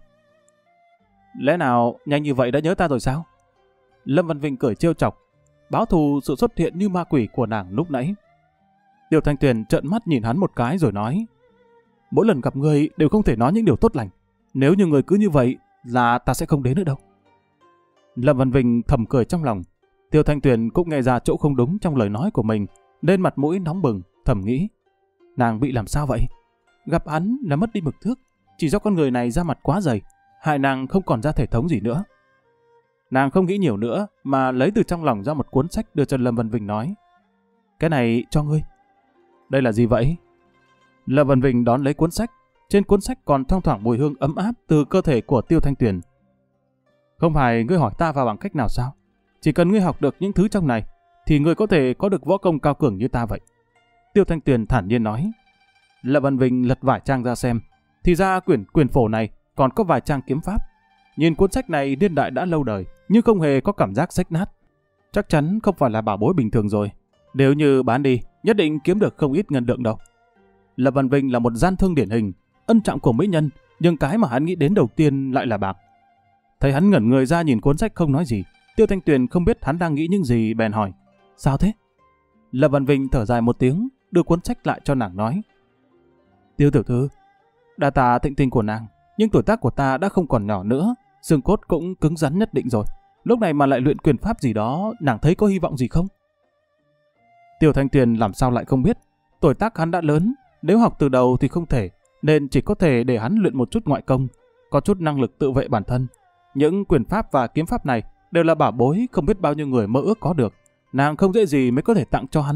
Lẽ nào nhanh như vậy đã nhớ ta rồi sao? Lâm Văn Vinh cười trêu chọc, báo thù sự xuất hiện như ma quỷ của nàng lúc nãy. Tiêu Thanh Tuyền trợn mắt nhìn hắn một cái rồi nói. Mỗi lần gặp người đều không thể nói những điều tốt lành. Nếu như người cứ như vậy là ta sẽ không đến nữa đâu. Lâm Văn Vinh thầm cười trong lòng. Tiêu Thanh Tuyền cũng nghe ra chỗ không đúng trong lời nói của mình, nên mặt mũi nóng bừng, thầm nghĩ. Nàng bị làm sao vậy? Gặp hắn là mất đi mực thước, chỉ do con người này ra mặt quá dày, hại nàng không còn ra thể thống gì nữa. Nàng không nghĩ nhiều nữa mà lấy từ trong lòng ra một cuốn sách đưa cho Lâm Văn Vinh nói. Cái này cho ngươi. Đây là gì vậy? Lâm Văn Vinh đón lấy cuốn sách. Trên cuốn sách còn thoang thoảng mùi hương ấm áp từ cơ thể của Tiêu Thanh Tuyền. Không phải ngươi hỏi ta vào bằng cách nào sao? Chỉ cần ngươi học được những thứ trong này thì ngươi có thể có được võ công cao cường như ta vậy. Tiêu Thanh Tuyền thản nhiên nói. Lâm Văn Vinh lật vài trang ra xem. Thì ra quyển phổ này còn có vài trang kiếm pháp. Nhìn cuốn sách này niên đại đã lâu đời, nhưng không hề có cảm giác rách nát. Chắc chắn không phải là bảo bối bình thường rồi. Nếu như bán đi, nhất định kiếm được không ít ngân lượng đâu. Lâm Văn Vinh là một gian thương điển hình, ân trọng của mỹ nhân, nhưng cái mà hắn nghĩ đến đầu tiên lại là bạc. Thấy hắn ngẩn người ra nhìn cuốn sách không nói gì, Tiêu Thanh Tuyền không biết hắn đang nghĩ những gì bèn hỏi. Sao thế? Lâm Văn Vinh thở dài một tiếng, đưa cuốn sách lại cho nàng nói. Tiêu tiểu thư, đa tạ thịnh tình của nàng, nhưng tuổi tác của ta đã không còn nhỏ nữa, xương cốt cũng cứng rắn nhất định rồi. Lúc này mà lại luyện quyền pháp gì đó, nàng thấy có hy vọng gì không? Tiêu Thanh Tuyền làm sao lại không biết. Tuổi tác hắn đã lớn, nếu học từ đầu thì không thể, nên chỉ có thể để hắn luyện một chút ngoại công, có chút năng lực tự vệ bản thân. Những quyền pháp và kiếm pháp này đều là bảo bối không biết bao nhiêu người mơ ước có được. Nàng không dễ gì mới có thể tặng cho hắn,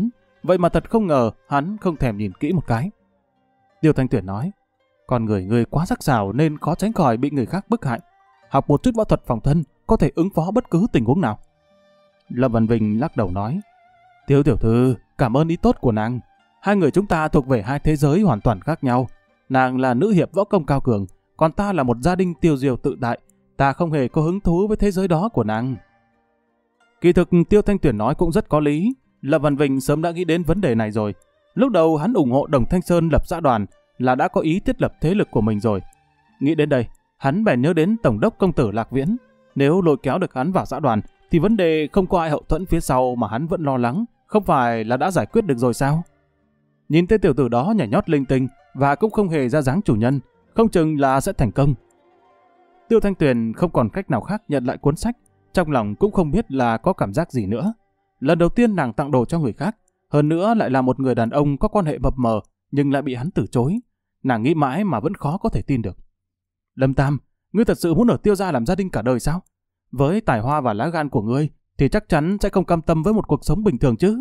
Vậy mà thật không ngờ hắn không thèm nhìn kỹ một cái. Tiêu Thanh Tuyền nói, con người ngươi quá sắc sảo nên khó tránh khỏi bị người khác bức hại. Học một chút võ thuật phòng thân có thể ứng phó bất cứ tình huống nào. Lâm Văn Vinh lắc đầu nói, Tiêu tiểu thư, cảm ơn ý tốt của nàng. Hai người chúng ta thuộc về hai thế giới hoàn toàn khác nhau. Nàng là nữ hiệp võ công cao cường, còn ta là một gia đình tiêu diêu tự đại. Ta không hề có hứng thú với thế giới đó của nàng. Kỳ thực Tiêu Thanh Tuyền nói cũng rất có lý. Lâm Văn Vinh sớm đã nghĩ đến vấn đề này rồi. Lúc đầu hắn ủng hộ Đồng Thanh Sơn lập xã đoàn là đã có ý thiết lập thế lực của mình rồi. Nghĩ đến đây, hắn bèn nhớ đến Tổng đốc công tử Lạc Viễn. Nếu lôi kéo được hắn vào xã đoàn thì vấn đề không có ai hậu thuẫn phía sau mà hắn vẫn lo lắng, không phải là đã giải quyết được rồi sao? Nhìn tên tiểu tử đó nhảy nhót linh tinh và cũng không hề ra dáng chủ nhân, không chừng là sẽ thành công. Tiêu Thanh Tuyền không còn cách nào khác nhận lại cuốn sách, trong lòng cũng không biết là có cảm giác gì nữa. Lần đầu tiên nàng tặng đồ cho người khác, hơn nữa lại là một người đàn ông có quan hệ mập mờ, nhưng lại bị hắn từ chối. Nàng nghĩ mãi mà vẫn khó có thể tin được. Lâm Tam, ngươi thật sự muốn ở Tiêu gia làm gia đình cả đời sao? Với tài hoa và lá gan của ngươi thì chắc chắn sẽ không cam tâm với một cuộc sống bình thường chứ.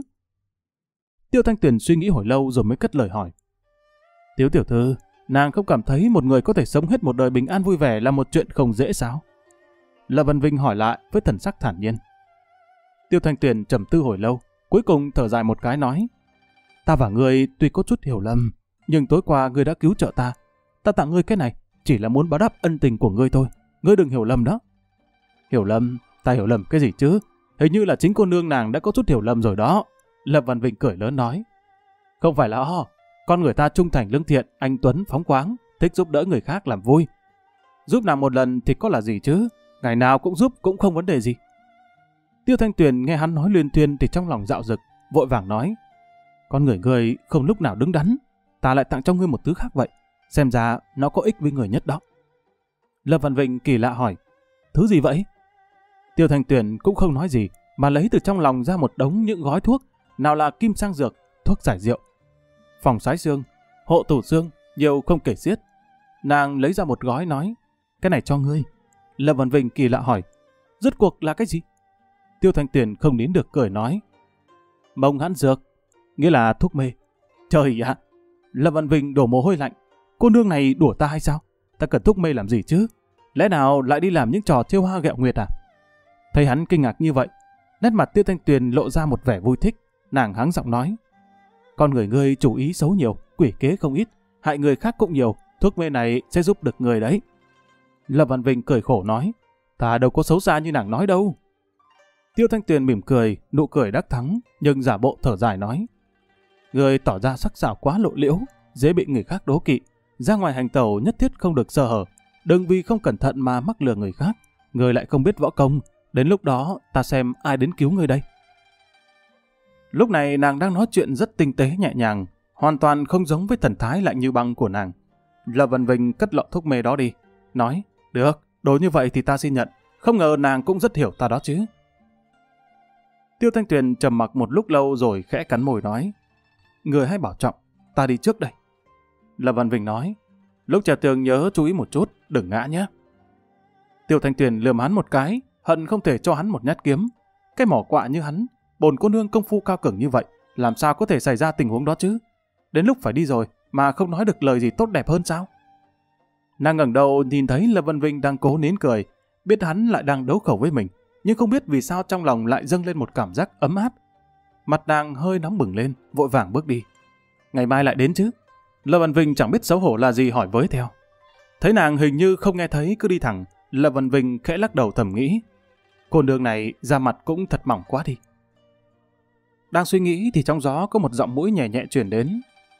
Tiêu Thanh Tuyền suy nghĩ hồi lâu rồi mới cất lời hỏi. Tiếu tiểu thư, nàng không cảm thấy một người có thể sống hết một đời bình an vui vẻ là một chuyện không dễ sao? Lâm Văn Vinh hỏi lại với thần sắc thản nhiên. Tiêu Thanh Tuyền trầm tư hồi lâu, cuối cùng thở dài một cái nói, ta và ngươi tuy có chút hiểu lầm, nhưng tối qua ngươi đã cứu trợ ta. Ta tặng ngươi cái này chỉ là muốn báo đáp ân tình của ngươi thôi, ngươi đừng hiểu lầm đó. Hiểu lầm? Ta hiểu lầm cái gì chứ? Hình như là chính cô nương nàng đã có chút hiểu lầm rồi đó. Lâm Văn Vinh cười lớn nói, không phải là con người ta trung thành lương thiện, anh tuấn phóng khoáng, thích giúp đỡ người khác làm vui. Giúp nàng một lần thì có là gì chứ? Ngày nào cũng giúp cũng không vấn đề gì. Tiêu Thanh Tuyền nghe hắn nói luyên thuyên thì trong lòng dạo dực, vội vàng nói, con người ngươi không lúc nào đứng đắn, ta lại tặng cho ngươi một thứ khác vậy, xem ra nó có ích với người nhất đó. Lâm Văn Vinh kỳ lạ hỏi, thứ gì vậy? Tiêu Thanh Tuyền cũng không nói gì, mà lấy từ trong lòng ra một đống những gói thuốc, nào là kim sang dược, thuốc giải rượu, phòng sái xương, hộ tủ xương, nhiều không kể xiết. Nàng lấy ra một gói nói, cái này cho ngươi. Lâm Văn Vinh kỳ lạ hỏi, rốt cuộc là cái gì? Tiêu Thanh Tuyền không nín được cười nói, mông hãn dược, nghĩa là thuốc mê. Trời ạ! Lâm Văn Vinh đổ mồ hôi lạnh, cô nương này đùa ta hay sao? Ta cần thuốc mê làm gì chứ? Lẽ nào lại đi làm những trò thêu hoa ghẹo nguyệt à? Thấy hắn kinh ngạc như vậy, nét mặt Tiêu Thanh Tuyền lộ ra một vẻ vui thích. Nàng hắng giọng nói, con người ngươi chủ ý xấu nhiều, quỷ kế không ít, hại người khác cũng nhiều, thuốc mê này sẽ giúp được người đấy. Lâm Văn Vinh cười khổ nói, ta đâu có xấu xa như nàng nói đâu. Tiêu Thanh Tuyền mỉm cười, nụ cười đắc thắng, nhưng giả bộ thở dài nói, người tỏ ra sắc sảo quá lộ liễu, dễ bị người khác đố kỵ, ra ngoài hành tẩu nhất thiết không được sơ hở, đừng vì không cẩn thận mà mắc lừa người khác, người lại không biết võ công, đến lúc đó ta xem ai đến cứu người đây. Lúc này nàng đang nói chuyện rất tinh tế nhẹ nhàng, hoàn toàn không giống với thần thái lạnh như băng của nàng. Lâm Văn Vinh cất lọ thuốc mê đó đi, nói, được, đồ như vậy thì ta xin nhận, không ngờ nàng cũng rất hiểu ta đó chứ. Tiêu Thanh Tuyền trầm mặc một lúc lâu rồi khẽ cắn môi nói, người hãy bảo trọng, ta đi trước đây. Lâm Văn Vinh nói, lúc trèo tường nhớ chú ý một chút, đừng ngã nhé. Tiêu Thanh Tuyền lườm hắn một cái, hận không thể cho hắn một nhát kiếm. Cái mỏ quạ như hắn, bổn cô nương công phu cao cường như vậy, làm sao có thể xảy ra tình huống đó chứ? Đến lúc phải đi rồi mà không nói được lời gì tốt đẹp hơn sao? Nàng ngẩng đầu nhìn thấy Lâm Văn Vinh đang cố nín cười, biết hắn lại đang đấu khẩu với mình, nhưng không biết vì sao trong lòng lại dâng lên một cảm giác ấm áp. Mặt nàng hơi nóng bừng lên, vội vàng bước đi. Ngày mai lại đến chứ? Lâm Văn Vinh chẳng biết xấu hổ là gì hỏi với theo. Thấy nàng hình như không nghe thấy cứ đi thẳng, Lâm Văn Vinh khẽ lắc đầu thầm nghĩ, cô nương này da mặt cũng thật mỏng quá đi. Đang suy nghĩ thì trong gió có một giọng mũi nhẹ nhẹ truyền đến.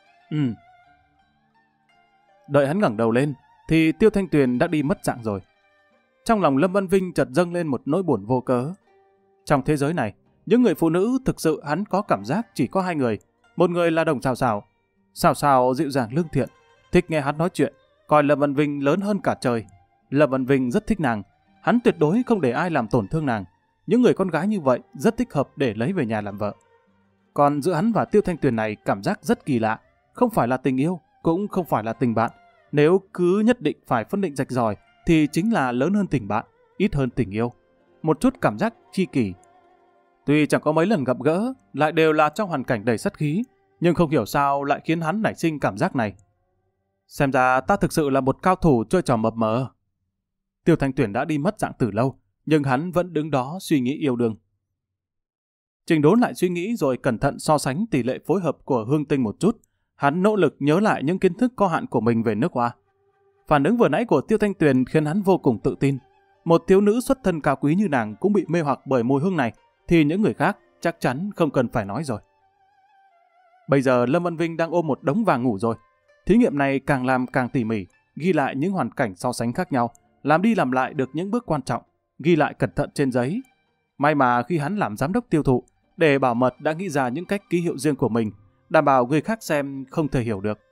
Đợi hắn ngẩng đầu lên thì Tiêu Thanh Tuyền đã đi mất dạng rồi. Trong lòng Lâm Văn Vinh chợt dâng lên một nỗi buồn vô cớ. Trong thế giới này, những người phụ nữ thực sự hắn có cảm giác chỉ có hai người. Một người là Đồng Sào Sào. Sào Sào dịu dàng lương thiện, thích nghe hắn nói chuyện, coi Lâm Văn Vinh lớn hơn cả trời. Lâm Văn Vinh rất thích nàng, hắn tuyệt đối không để ai làm tổn thương nàng. Những người con gái như vậy rất thích hợp để lấy về nhà làm vợ. Còn giữa hắn và Tiêu Thanh Tuyền này cảm giác rất kỳ lạ, không phải là tình yêu, cũng không phải là tình bạn. Nếu cứ nhất định phải phân định rạch ròi thì chính là lớn hơn tình bạn, ít hơn tình yêu. Một chút cảm giác tri kỷ. Tuy chẳng có mấy lần gặp gỡ, lại đều là trong hoàn cảnh đầy sát khí, nhưng không hiểu sao lại khiến hắn nảy sinh cảm giác này. Xem ra ta thực sự là một cao thủ chơi trò mập mờ. Tiêu Thanh Tuyển đã đi mất dạng từ lâu, nhưng hắn vẫn đứng đó suy nghĩ yêu đương. Trình Đốn lại suy nghĩ rồi cẩn thận so sánh tỷ lệ phối hợp của Hương Tinh một chút. Hắn nỗ lực nhớ lại những kiến thức có hạn của mình về nước hoa. Phản ứng vừa nãy của Tiêu Thanh Tuyền khiến hắn vô cùng tự tin. Một thiếu nữ xuất thân cao quý như nàng cũng bị mê hoặc bởi mùi hương này, thì những người khác chắc chắn không cần phải nói rồi. Bây giờ Lâm Văn Vinh đang ôm một đống vàng ngủ rồi. Thí nghiệm này càng làm càng tỉ mỉ, ghi lại những hoàn cảnh so sánh khác nhau, làm đi làm lại được những bước quan trọng, ghi lại cẩn thận trên giấy. May mà khi hắn làm giám đốc tiêu thụ, để bảo mật đã nghĩ ra những cách ký hiệu riêng của mình, đảm bảo người khác xem không thể hiểu được.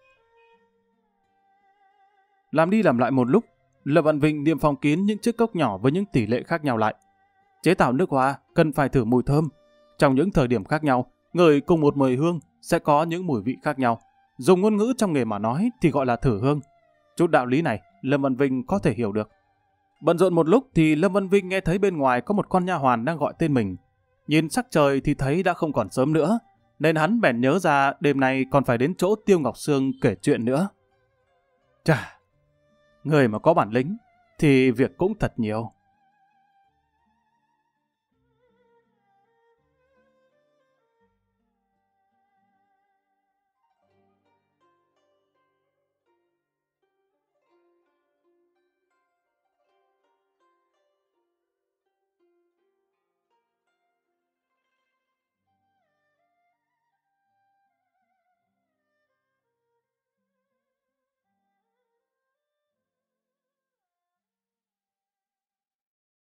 Làm đi làm lại một lúc, Lâm Văn Vinh niêm phong kín những chiếc cốc nhỏ với những tỷ lệ khác nhau lại. Chế tạo nước hoa cần phải thử mùi thơm. Trong những thời điểm khác nhau, ngửi cùng một mùi hương sẽ có những mùi vị khác nhau. Dùng ngôn ngữ trong nghề mà nói thì gọi là thử hương. Chút đạo lý này, Lâm Văn Vinh có thể hiểu được. Bận rộn một lúc thì Lâm Văn Vinh nghe thấy bên ngoài có một con nha hoàn đang gọi tên mình. Nhìn sắc trời thì thấy đã không còn sớm nữa, nên hắn bèn nhớ ra đêm nay còn phải đến chỗ Tiêu Ngọc Sương kể chuyện nữa. Chà, người mà có bản lĩnh thì việc cũng thật nhiều.